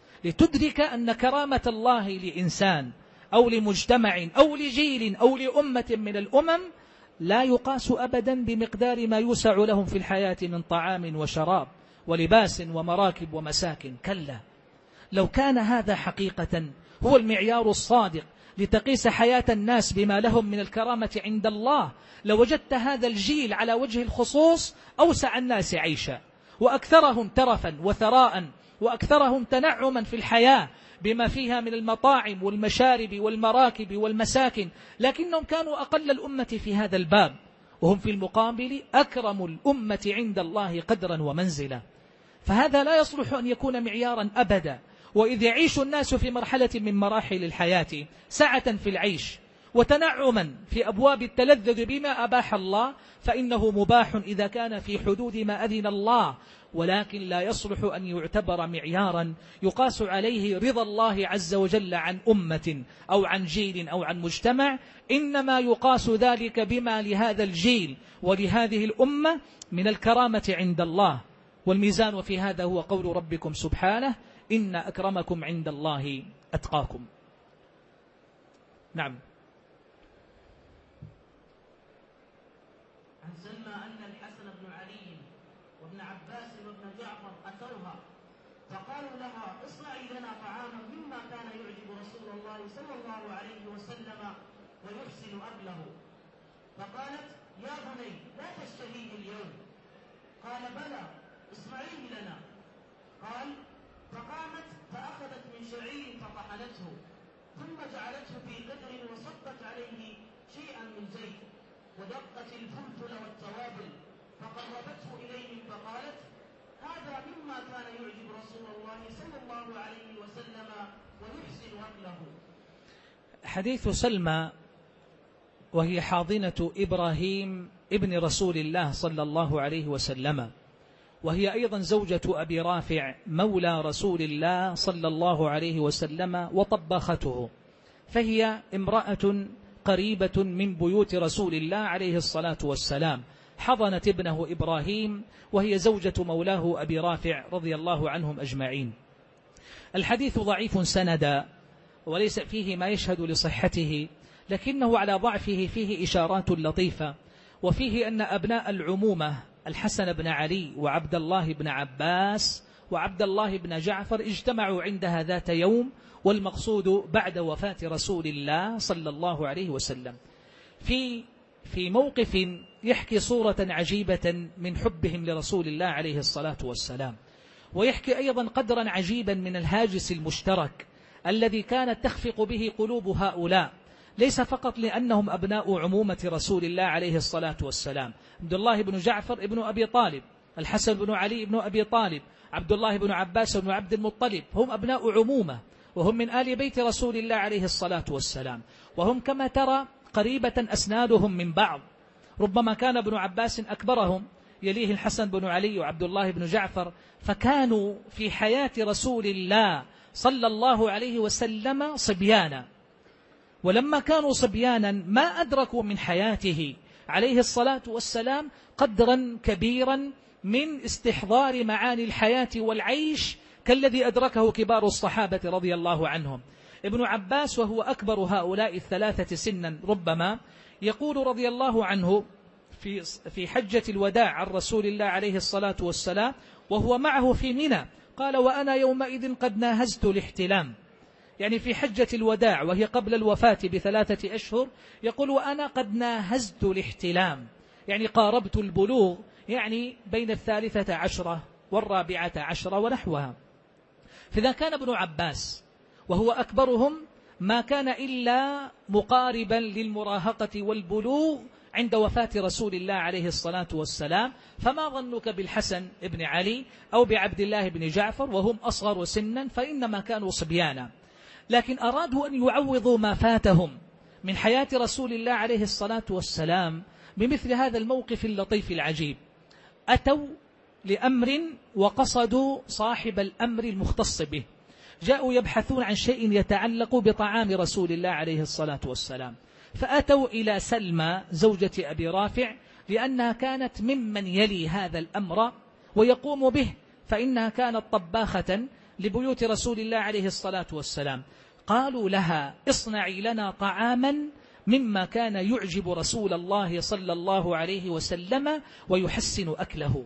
لتدرك أن كرامة الله لإنسان أو لمجتمع أو لجيل أو لأمة من الأمم لا يقاس أبدا بمقدار ما يوسع لهم في الحياة من طعام وشراب ولباس ومراكب ومساكن. كلا، لو كان هذا حقيقة هو المعيار الصادق لتقيس حياة الناس بما لهم من الكرامة عند الله، لوجدت هذا الجيل على وجه الخصوص أوسع الناس عيشا، وأكثرهم ترفا وثراء، وأكثرهم تنعما في الحياة بما فيها من المطاعم والمشارب والمراكب والمساكن، لكنهم كانوا أقل الأمة في هذا الباب، وهم في المقابل أكرم الأمة عند الله قدرا ومنزلا. فهذا لا يصلح أن يكون معيارا أبدا. وإذ يعيش الناس في مرحلة من مراحل الحياة سعة في العيش وتنعما في أبواب التلذذ بما أباح الله، فإنه مباح إذا كان في حدود ما أذن الله، ولكن لا يصلح أن يعتبر معيارا يقاس عليه رضا الله عز وجل عن أمة أو عن جيل أو عن مجتمع. إنما يقاس ذلك بما لهذا الجيل ولهذه الأمة من الكرامة عند الله. والميزان في هذا هو قول ربكم سبحانه: إن أكرمكم عند الله أتقاكم. نعم. عن سلمى أن الحسن بن علي وابن عباس وابن جعفر أتوها فقالوا لها: اصنعي لنا طعاما مما كان يعجب رسول الله صلى الله عليه وسلم ويحسن أكله. فقالت: يا بني لا تشتهيه اليوم. قال: بلى، اصنعيه لنا. قال: فقامت فأخذت من شعير فطحنته، ثم جعلته في قدر وصبت عليه شيئا من زيت ودقت الفلفل والتوابل، فقربته إليهم فقالت: هذا مما كان يعجب رسول الله صلى الله عليه وسلم ويحسن أكله. حديث سلمى وهي حاضنة إبراهيم ابن رسول الله صلى الله عليه وسلم، وهي أيضا زوجة أبي رافع مولى رسول الله صلى الله عليه وسلم وطباخته، فهي امرأة قريبة من بيوت رسول الله عليه الصلاة والسلام، حضنت ابنه إبراهيم وهي زوجة مولاه أبي رافع رضي الله عنهم أجمعين. الحديث ضعيف سندا، وليس فيه ما يشهد لصحته، لكنه على ضعفه فيه إشارات لطيفة، وفيه أن أبناء العمومة الحسن بن علي وعبد الله بن عباس وعبد الله بن جعفر اجتمعوا عندها ذات يوم، والمقصود بعد وفاة رسول الله صلى الله عليه وسلم، في في موقف يحكي صورة عجيبة من حبهم لرسول الله عليه الصلاة والسلام، ويحكي أيضا قدرا عجيبا من الهاجس المشترك الذي كانت تخفق به قلوب هؤلاء، ليس فقط لأنهم أبناء عمومة رسول الله عليه الصلاة والسلام، عبد الله بن جعفر ابن أبي طالب، الحسن بن علي ابن أبي طالب، عبد الله بن عباس بن عبد المطلب، هم أبناء عمومة، وهم من آل بيت رسول الله عليه الصلاة والسلام، وهم كما ترى قريبة أسنادهم من بعض، ربما كان ابن عباس أكبرهم، يليه الحسن بن علي وعبد الله بن جعفر، فكانوا في حياة رسول الله صلى الله عليه وسلم صبيانا، ولما كانوا صبيانا ما أدركوا من حياته عليه الصلاة والسلام قدرا كبيرا من استحضار معاني الحياة والعيش كالذي أدركه كبار الصحابة رضي الله عنهم. ابن عباس وهو أكبر هؤلاء الثلاثة سنا ربما يقول رضي الله عنه في في حجة الوداع عن رسول الله عليه الصلاة والسلام وهو معه في منى، قال: وأنا يومئذ قد ناهزت الاحتلام، يعني في حجة الوداع وهي قبل الوفاة بثلاثة أشهر، يقول: وأنا قد ناهزت الاحتلام، يعني قاربت البلوغ، يعني بين الثالثة عشرة والرابعة عشرة ونحوها. فإذا كان ابن عباس وهو أكبرهم ما كان إلا مقاربا للمراهقة والبلوغ عند وفاة رسول الله عليه الصلاة والسلام، فما ظنك بالحسن بن علي أو بعبد الله بن جعفر وهم أصغر سنا، فإنما كانوا صبيانا، لكن أرادوا أن يعوضوا ما فاتهم من حياة رسول الله عليه الصلاة والسلام بمثل هذا الموقف اللطيف العجيب. أتوا لأمر وقصدوا صاحب الأمر المختص به، جاءوا يبحثون عن شيء يتعلق بطعام رسول الله عليه الصلاة والسلام، فأتوا إلى سلمى زوجة أبي رافع لأنها كانت ممن يلي هذا الأمر ويقوم به، فإنها كانت طباخة لبيوت رسول الله عليه الصلاة والسلام. قالوا لها: اصنعي لنا طعاما مما كان يعجب رسول الله صلى الله عليه وسلم ويحسن أكله.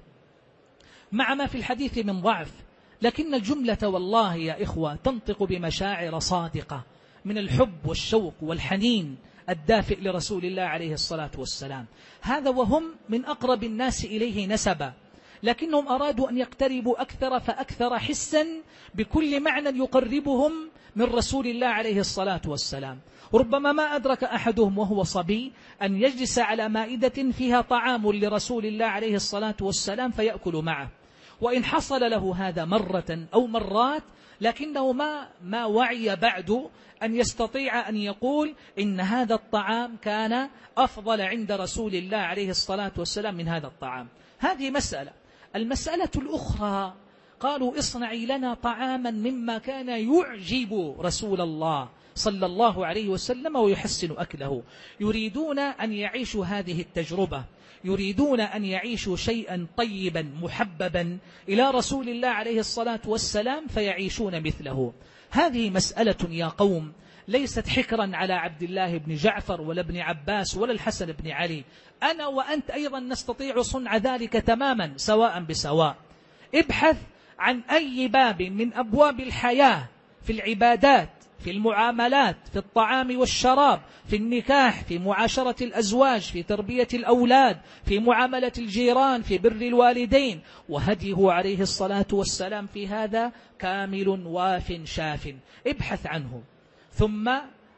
مع ما في الحديث من ضعف، لكن الجملة والله يا إخوة تنطق بمشاعر صادقة من الحب والشوق والحنين الدافئ لرسول الله عليه الصلاة والسلام، هذا وهم من أقرب الناس إليه نسبا، لكنهم أرادوا أن يقتربوا أكثر فأكثر حسا بكل معنى يقربهم من رسول الله عليه الصلاة والسلام. ربما ما أدرك أحدهم وهو صبي أن يجلس على مائدة فيها طعام لرسول الله عليه الصلاة والسلام فيأكل معه، وإن حصل له هذا مرة أو مرات، لكنه ما, ما وعي بعد أن يستطيع أن يقول إن هذا الطعام كان أفضل عند رسول الله عليه الصلاة والسلام من هذا الطعام. هذه مسألة. المسألة الأخرى، قالوا: اصنعي لنا طعاما مما كان يعجب رسول الله صلى الله عليه وسلم ويحسن أكله. يريدون أن يعيشوا هذه التجربة، يريدون أن يعيشوا شيئا طيبا محببا إلى رسول الله عليه الصلاة والسلام فيعيشون مثله. هذه مسألة يا قوم ليست حكرا على عبد الله بن جعفر ولا ابن عباس ولا الحسن بن علي، أنا وأنت أيضا نستطيع صنع ذلك تماما سواء بسواء. ابحث عن أي باب من أبواب الحياة، في العبادات، في المعاملات، في الطعام والشراب، في النكاح، في معاشرة الأزواج، في تربية الأولاد، في معاملة الجيران، في بر الوالدين، وهديه عليه الصلاة والسلام في هذا كامل واف شاف. ابحث عنه، ثم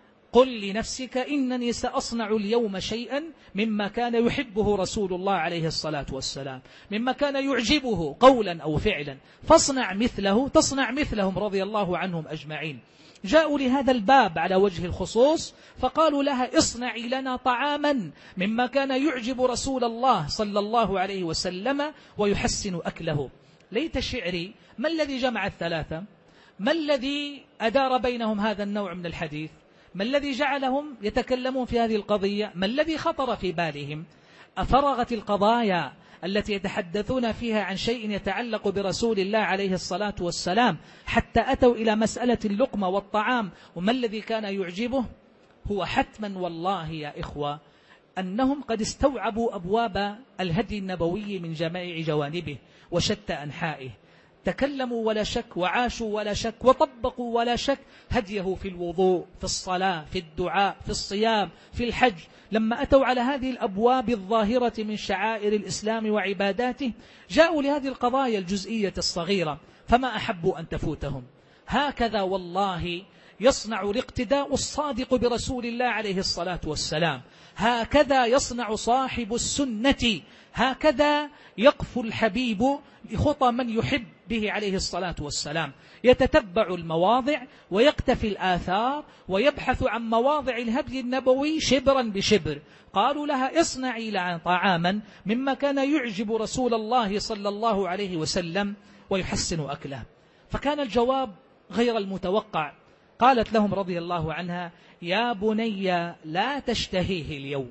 قل لنفسك: إنني سأصنع اليوم شيئا مما كان يحبه رسول الله عليه الصلاة والسلام، مما كان يعجبه قولا أو فعلا، فاصنع مثله، تصنع مثلهم رضي الله عنهم أجمعين. جاءوا لهذا الباب على وجه الخصوص فقالوا لها: اصنعي لنا طعاما مما كان يعجب رسول الله صلى الله عليه وسلم ويحسن أكله. ليت شعري، ما الذي جمع الثلاثة؟ ما الذي أدار بينهم هذا النوع من الحديث؟ ما الذي جعلهم يتكلمون في هذه القضية؟ ما الذي خطر في بالهم؟ أفرغت القضايا التي يتحدثون فيها عن شيء يتعلق برسول الله عليه الصلاة والسلام، حتى أتوا إلى مسألة اللقمة والطعام وما الذي كان يعجبه، هو حتما والله يا إخوة أنهم قد استوعبوا أبواب الهدي النبوي من جميع جوانبه وشتى أنحائه، تكلموا ولا شك، وعاشوا ولا شك، وطبقوا ولا شك هديه في الوضوء، في الصلاة، في الدعاء، في الصيام، في الحج. لما أتوا على هذه الأبواب الظاهرة من شعائر الإسلام وعباداته جاءوا لهذه القضايا الجزئية الصغيرة فما أحبوا أن تفوتهم. هكذا والله يصنع الاقتداء الصادق برسول الله عليه الصلاة والسلام، هكذا يصنع صاحب السنة، هكذا يقف الحبيب لخطى من يحب به عليه الصلاة والسلام، يتتبع المواضع ويقتفي الآثار ويبحث عن مواضع الهدي النبوي شبرا بشبر. قالوا لها اصنعي لنا طعاما مما كان يعجب رسول الله صلى الله عليه وسلم ويحسن أكله. فكان الجواب غير المتوقع. قالت لهم رضي الله عنها: يا بني لا تشتهيه اليوم.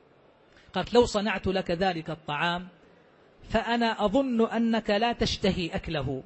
قالت: لو صنعت لك ذلك الطعام فأنا أظن أنك لا تشتهي أكله.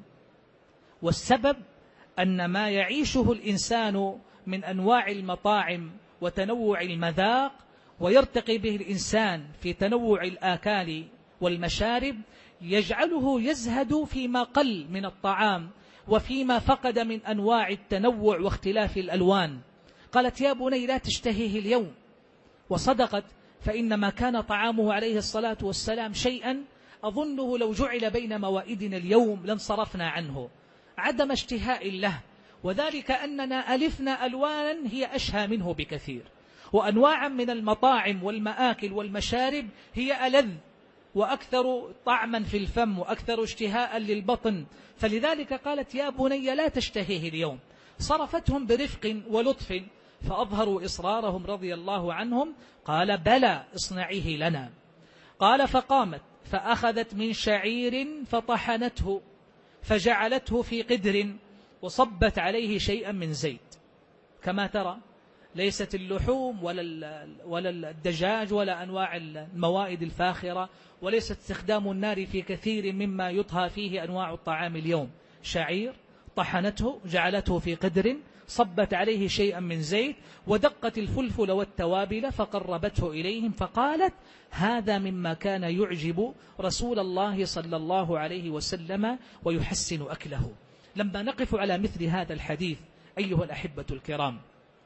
والسبب أن ما يعيشه الإنسان من أنواع المطاعم وتنوع المذاق ويرتقي به الإنسان في تنوع الآكال والمشارب يجعله يزهد فيما قل من الطعام وفيما فقد من أنواع التنوع واختلاف الألوان. قالت: يا بني لا تشتهيه اليوم. وصدقت، فإنما كان طعامه عليه الصلاة والسلام شيئا أظنه لو جعل بين موائدنا اليوم لانصرفنا عنه، عدم اشتهاء له، وذلك أننا ألفنا ألوانا هي أشهى منه بكثير، وأنواعا من المطاعم والمآكل والمشارب هي ألذ وأكثر طعما في الفم وأكثر اشتهاء للبطن. فلذلك قالت: يا بني لا تشتهيه اليوم. صرفتهم برفق ولطف، فأظهروا إصرارهم رضي الله عنهم. قال: بلى اصنعيه لنا. قال: فقامت فأخذت من شعير فطحنته فجعلته في قدر وصبت عليه شيئا من زيت. كما ترى ليست اللحوم ولا ولا الدجاج ولا أنواع الموائد الفاخرة، وليس استخدام النار في كثير مما يطهى فيه أنواع الطعام اليوم. شعير طحنته جعلته في قدر، صبت عليه شيئا من زيت، ودقت الفلفل والتوابل فقربته إليهم، فقالت: هذا مما كان يعجب رسول الله صلى الله عليه وسلم ويحسن أكله. لما نقف على مثل هذا الحديث أيها الأحبة الكرام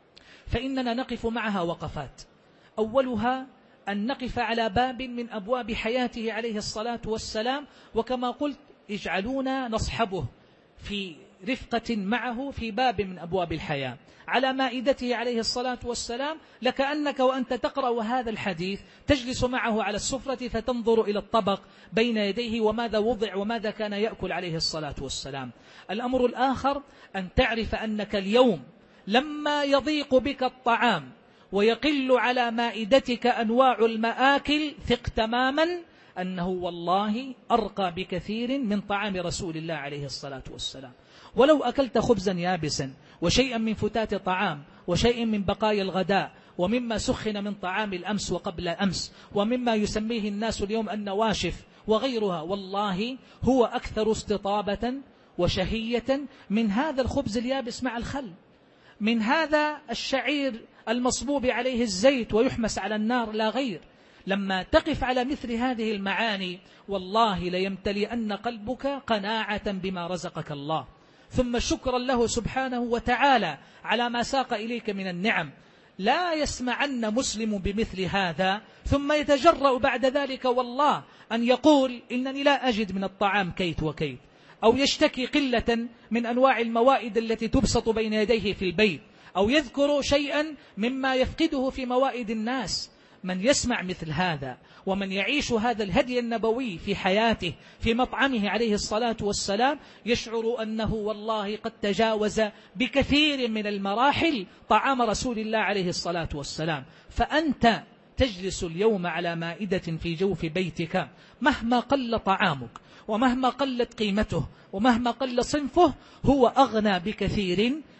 فإننا نقف معها وقفات. أولها أن نقف على باب من أبواب حياته عليه الصلاة والسلام، وكما قلت اجعلونا نصحبه في رفقة معه في باب من أبواب الحياة على مائدته عليه الصلاة والسلام، لكأنك وأنت تقرأ هذا الحديث تجلس معه على السفرة فتنظر إلى الطبق بين يديه وماذا وضع وماذا كان يأكل عليه الصلاة والسلام. الأمر الآخر أن تعرف أنك اليوم لما يضيق بك الطعام ويقل على مائدتك أنواع المآكل ثق تماما أنه والله أرقى بكثير من طعام رسول الله عليه الصلاة والسلام. ولو أكلت خبزا يابسا وشيئا من فتات طعام وشيء من بقايا الغداء ومما سخن من طعام الأمس وقبل أمس ومما يسميه الناس اليوم النواشف وغيرها، والله هو أكثر استطابة وشهية من هذا الخبز اليابس مع الخل، من هذا الشعير المصبوب عليه الزيت ويحمس على النار لا غير. لما تقف على مثل هذه المعاني والله ليمتلئن قلبك قناعة بما رزقك الله، ثم شكرا له سبحانه وتعالى على ما ساق إليك من النعم. لا يسمعن مسلم بمثل هذا ثم يتجرأ بعد ذلك والله أن يقول إنني لا أجد من الطعام كيت وكيت، أو يشتكي قلة من أنواع الموائد التي تبسط بين يديه في البيت، أو يذكر شيئا مما يفقده في موائد الناس. من يسمع مثل هذا ومن يعيش هذا الهدي النبوي في حياته في مطعمه عليه الصلاة والسلام يشعر أنه والله قد تجاوز بكثير من المراحل طعام رسول الله عليه الصلاة والسلام. فأنت تجلس اليوم على مائدة في جوف بيتك مهما قل طعامك ومهما قلت قيمته ومهما قل صنفه هو أغنى بكثير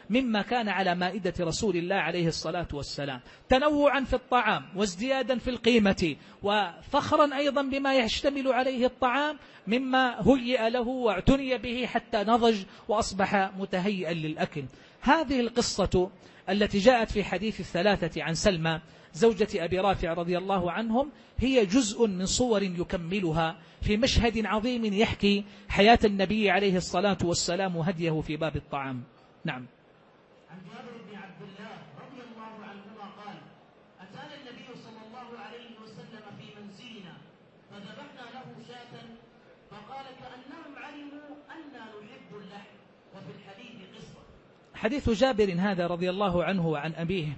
مما كان على مائدة رسول الله عليه الصلاة والسلام، تنوعا في الطعام وازديادا في القيمة، وفخرا أيضا بما يشتمل عليه الطعام مما هيئ له واعتني به حتى نضج وأصبح متهيئا للأكل. هذه القصة التي جاءت في حديث الثلاثة عن سلمى زوجة أبي رافع رضي الله عنهم هي جزء من صور يكملها في مشهد عظيم يحكي حياة النبي عليه الصلاة والسلام وهديه في باب الطعام. نعم. عن جابر بن عبد الله رضي الله عنهما قال: أتانا النبي صلى الله عليه وسلم في منزلنا فذبحنا له شاة فقال كأنهم علموا أننا نحب اللحم. وفي الحديث قصة. حديث جابر هذا رضي الله عنه وعن أبيه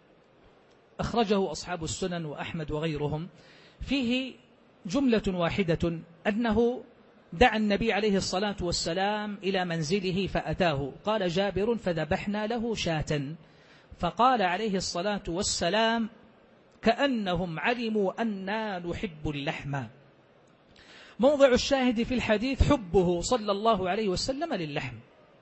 أخرجه أصحاب السنن وأحمد وغيرهم، فيه جملة واحدة أنه دعا النبي عليه الصلاة والسلام إلى منزله فأتاه، قال جابر فذبحنا له شاة، فقال عليه الصلاة والسلام كأنهم علموا أننا نحب اللحم. موضع الشاهد في الحديث حبه صلى الله عليه وسلم للحم،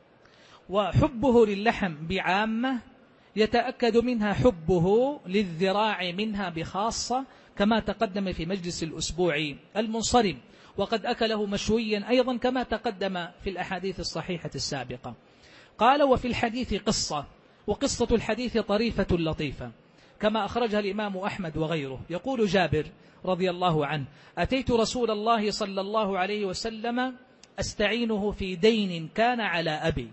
وحبه للحم بعامة يتأكد منها حبه للذراع منها بخاصة، كما تقدم في مجلس الأسبوع المنصرم، وقد أكله مشويا أيضا كما تقدم في الأحاديث الصحيحة السابقة. قال: وفي الحديث قصة، وقصة الحديث طريفة لطيفة كما أخرجها الإمام أحمد وغيره. يقول جابر رضي الله عنه: أتيت رسول الله صلى الله عليه وسلم أستعينه في دين كان على أبي.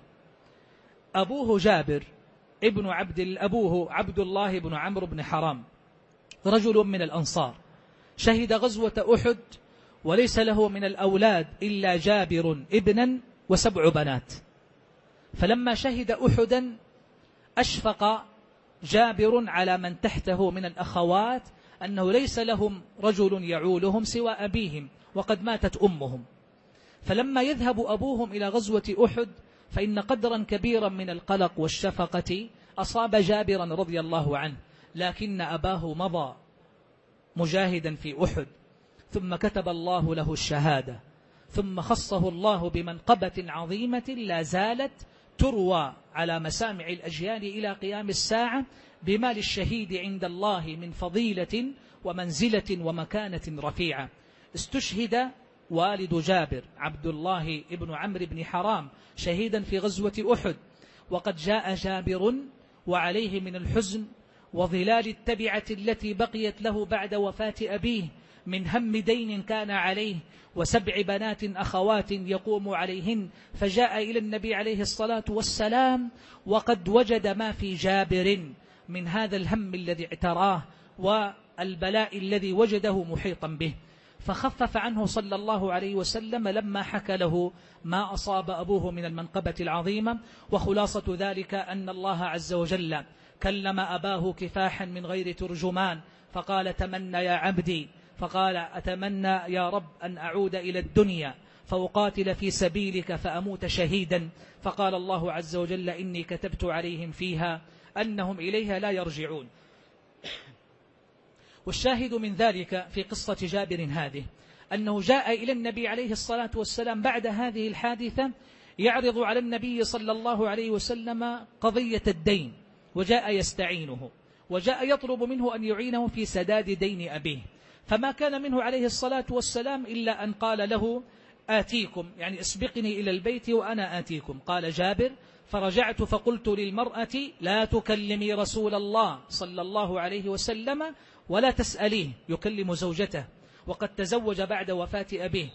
أبوه جابر ابن عبد أبوه عبد الله بن عمرو بن حرام، رجل من الأنصار، شهد غزوة أحد وليس له من الأولاد إلا جابر ابنا وسبع بنات. فلما شهد أحدا أشفق جابر على من تحته من الأخوات أنه ليس لهم رجل يعولهم سوى أبيهم وقد ماتت أمهم. فلما يذهب أبوهم إلى غزوة أحد فإن قدرا كبيرا من القلق والشفقة أصاب جابرا رضي الله عنه، لكن أباه مضى مجاهدا في أحد، ثم كتب الله له الشهادة، ثم خصه الله بمنقبة عظيمة لا زالت تروى على مسامع الأجيال إلى قيام الساعة بما للشهيد عند الله من فضيلة ومنزلة ومكانة رفيعة. استشهد والد جابر عبد الله ابن عمرو بن حرام شهيدا في غزوة أحد، وقد جاء جابر وعليه من الحزن وظلال التبعة التي بقيت له بعد وفاة أبيه من هم دين كان عليه وسبع بنات أخوات يقوم عليهن، فجاء إلى النبي عليه الصلاة والسلام وقد وجد ما في جابر من هذا الهم الذي اعتراه والبلاء الذي وجده محيطا به، فخفف عنه صلى الله عليه وسلم لما حكى له ما أصاب أبوه من المنقبة العظيمة. وخلاصة ذلك أن الله عز وجل كلم أباه كفاحا من غير ترجمان فقال: تمنى يا عبدي، فقال: أتمنى يا رب أن أعود إلى الدنيا فأقاتل في سبيلك فأموت شهيدا، فقال الله عز وجل: إني كتبت عليهم فيها أنهم إليها لا يرجعون. والشاهد من ذلك في قصة جابر هذه أنه جاء إلى النبي عليه الصلاة والسلام بعد هذه الحادثة يعرض على النبي صلى الله عليه وسلم قضية الدين، وجاء يستعينه، وجاء يطلب منه أن يعينه في سداد دين أبيه، فما كان منه عليه الصلاة والسلام إلا أن قال له: آتيكم، يعني اسبقني إلى البيت وأنا آتيكم. قال جابر: فرجعت فقلت للمرأة: لا تكلمي رسول الله صلى الله عليه وسلم ولا تسأليه، يكلم زوجته وقد تزوج بعد وفاة أبيه.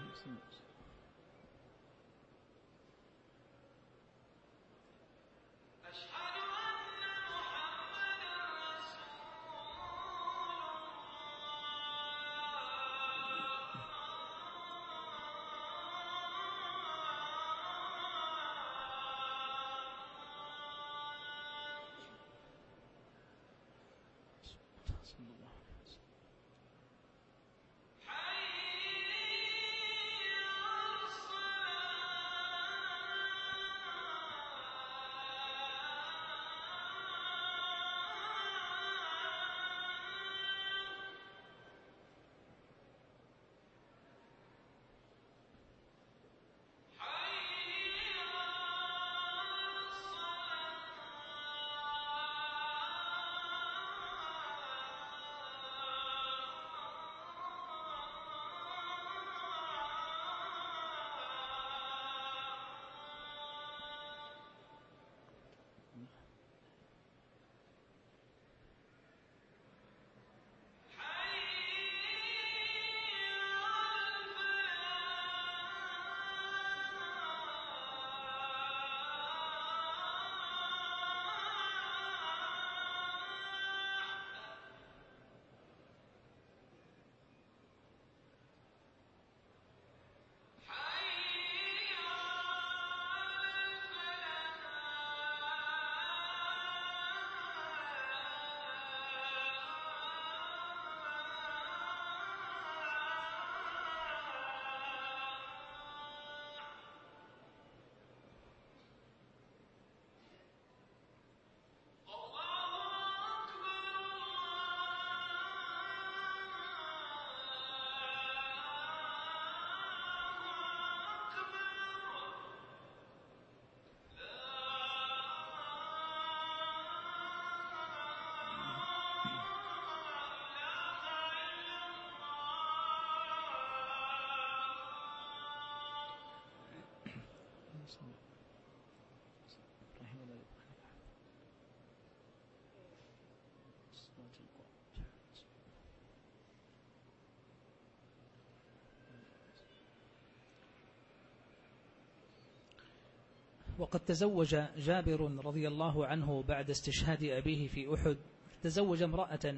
وقد تزوج جابر رضي الله عنه بعد استشهاد أبيه في أحد، تزوج امرأة،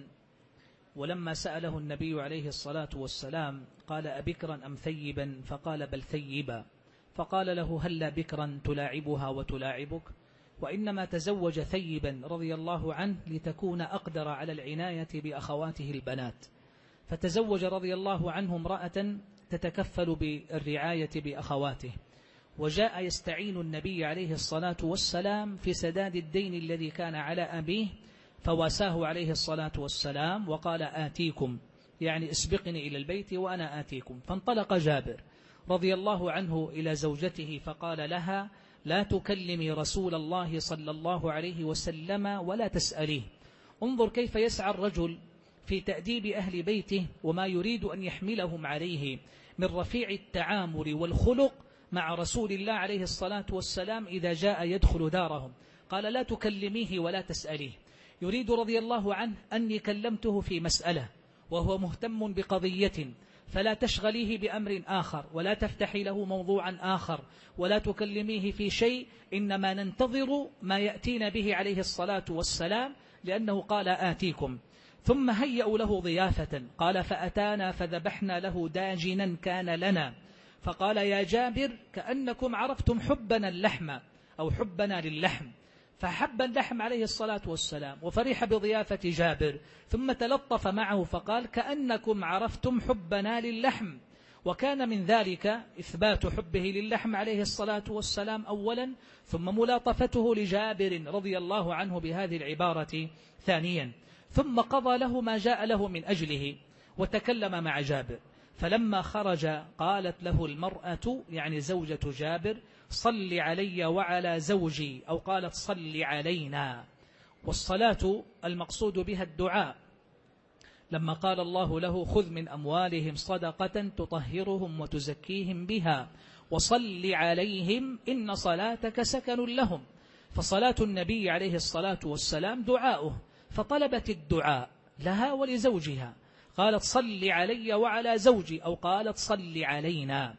ولما سأله النبي عليه الصلاة والسلام قال أبكرا أم ثيبا؟ فقال بل ثيبا. فقال له هلا بكرا تلاعبها وتلاعبك؟ وإنما تزوج ثيبا رضي الله عنه لتكون أقدر على العناية بأخواته البنات، فتزوج رضي الله عنه امرأة تتكفل بالرعاية بأخواته، وجاء يستعين النبي عليه الصلاة والسلام في سداد الدين الذي كان على أبيه، فواساه عليه الصلاة والسلام وقال آتيكم، يعني اسبقني إلى البيت وأنا آتيكم. فانطلق جابر رضي الله عنه إلى زوجته فقال لها لا تكلمي رسول الله صلى الله عليه وسلم ولا تسأليه. انظر كيف يسعى الرجل في تأديب أهل بيته وما يريد أن يحملهم عليه من رفيع التعامل والخلق مع رسول الله عليه الصلاة والسلام إذا جاء يدخل دارهم. قال لا تكلميه ولا تسأليه، يريد رضي الله عنه أني كلمته في مسألة وهو مهتم بقضية، فلا تشغليه بأمر آخر ولا تفتحي له موضوعا آخر ولا تكلميه في شيء، إنما ننتظر ما يأتينا به عليه الصلاة والسلام، لأنه قال آتيكم. ثم هيئوا له ضيافة، قال فأتانا فذبحنا له داجنا كان لنا، فقال يا جابر كأنكم عرفتم حبنا اللحم أو حبنا للحم، فحب اللحم عليه الصلاة والسلام وفرح بضيافة جابر، ثم تلطف معه فقال كأنكم عرفتم حبنا للحم. وكان من ذلك إثبات حبه للحم عليه الصلاة والسلام أولا، ثم ملاطفته لجابر رضي الله عنه بهذه العبارة ثانيا، ثم قضى له ما جاء له من أجله وتكلم مع جابر. فلما خرج قالت له المرأة يعني زوجة جابر صل علي وعلى زوجي، أو قالت صل علينا. والصلاة المقصود بها الدعاء، لما قال الله له خذ من أموالهم صدقة تطهرهم وتزكيهم بها وصل عليهم إن صلاتك سكن لهم. فصلاة النبي عليه الصلاة والسلام دعاؤه، فطلبت الدعاء لها ولزوجها، قالت صل علي وعلى زوجي، أو قالت صل علينا.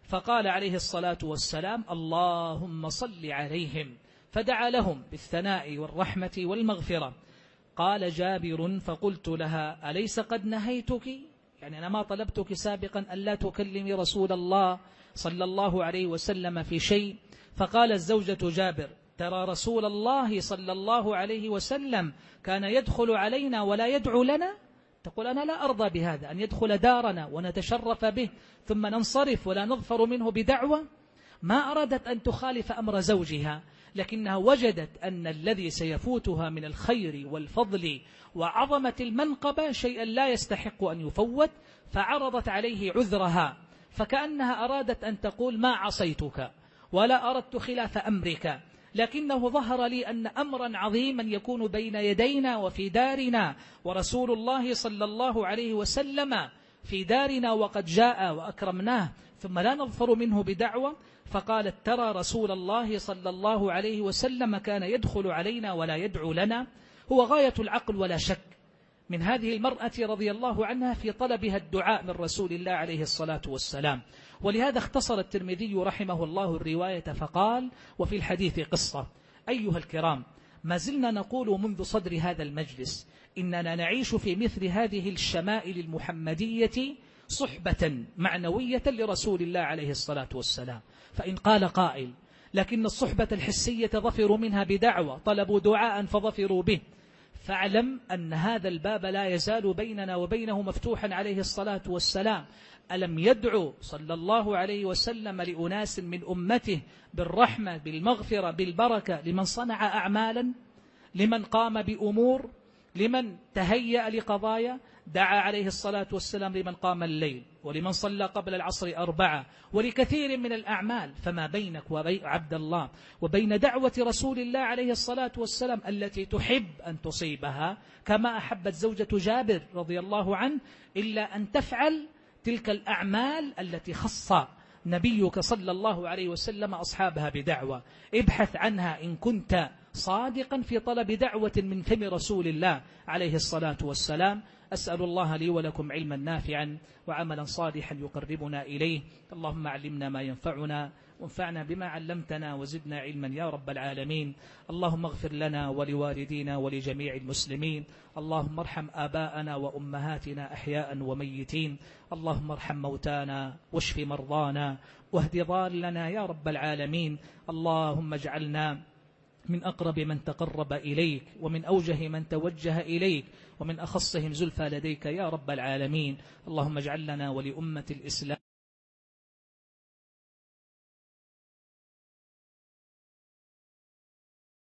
فقال عليه الصلاة والسلام: اللهم صل عليهم، فدعا لهم بالثناء والرحمة والمغفرة. قال جابر: فقلت لها: أليس قد نهيتك؟ يعني أنا ما طلبتك سابقا ألا تكلمي رسول الله صلى الله عليه وسلم في شيء؟ فقال زوجة جابر: ترى رسول الله صلى الله عليه وسلم كان يدخل علينا ولا يدعو لنا. تقول: أنا لا أرضى بهذا، أن يدخل دارنا ونتشرف به ثم ننصرف ولا نظفر منه بدعوة. ما أرادت أن تخالف أمر زوجها، لكنها وجدت أن الذي سيفوتها من الخير والفضل وعظمة المنقبة شيئا لا يستحق أن يفوت، فعرضت عليه عذرها، فكأنها أرادت أن تقول: ما عصيتك ولا أردت خلاف أمرك، لكنه ظهر لي أن أمرا عظيما يكون بين يدينا وفي دارنا، ورسول الله صلى الله عليه وسلم في دارنا وقد جاء وأكرمناه، ثم لا نظفر منه بدعوة. فقالت: ترى رسول الله صلى الله عليه وسلم كان يدخل علينا ولا يدعو لنا. هو غاية العقل ولا شك من هذه المرأة رضي الله عنها في طلبها الدعاء من رسول الله عليه الصلاة والسلام. ولهذا اختصر الترمذي رحمه الله الرواية فقال: وفي الحديث قصة. أيها الكرام، ما زلنا نقول منذ صدر هذا المجلس إننا نعيش في مثل هذه الشمائل المحمدية صحبة معنوية لرسول الله عليه الصلاة والسلام. فإن قال قائل: لكن الصحبة الحسية ظفروا منها بدعوة، طلبوا دعاء فظفروا به، فاعلم أن هذا الباب لا يزال بيننا وبينه مفتوحا عليه الصلاة والسلام. ألم يدعو صلى الله عليه وسلم لأناس من أمته بالرحمة بالمغفرة بالبركة، لمن صنع أعمالا، لمن قام بأمور، لمن تهيأ لقضايا؟ دعا عليه الصلاة والسلام لمن قام الليل، ولمن صلى قبل العصر أربعة، ولكثير من الأعمال. فما بينك وبين عبد الله وبين دعوة رسول الله عليه الصلاة والسلام التي تحب أن تصيبها كما أحبت زوجة جابر رضي الله عنه، إلا أن تفعل تلك الأعمال التي خص نبيك صلى الله عليه وسلم أصحابها بدعوة. ابحث عنها إن كنت صادقا في طلب دعوة من فم رسول الله عليه الصلاة والسلام. أسأل الله لي ولكم علما نافعا وعملا صالحا يقربنا إليه. اللهم علمنا ما ينفعنا وانفعنا بما علمتنا وزدنا علما يا رب العالمين. اللهم اغفر لنا ولوالدينا ولجميع المسلمين. اللهم ارحم آباءنا وأمهاتنا أحياء وميتين. اللهم ارحم موتانا واشف مرضانا واهد ضالنا يا رب العالمين. اللهم اجعلنا من أقرب من تقرب إليك، ومن أوجه من توجه إليك، ومن أخصهم زلفى لديك يا رب العالمين. اللهم اجعل لنا ولأمة الإسلام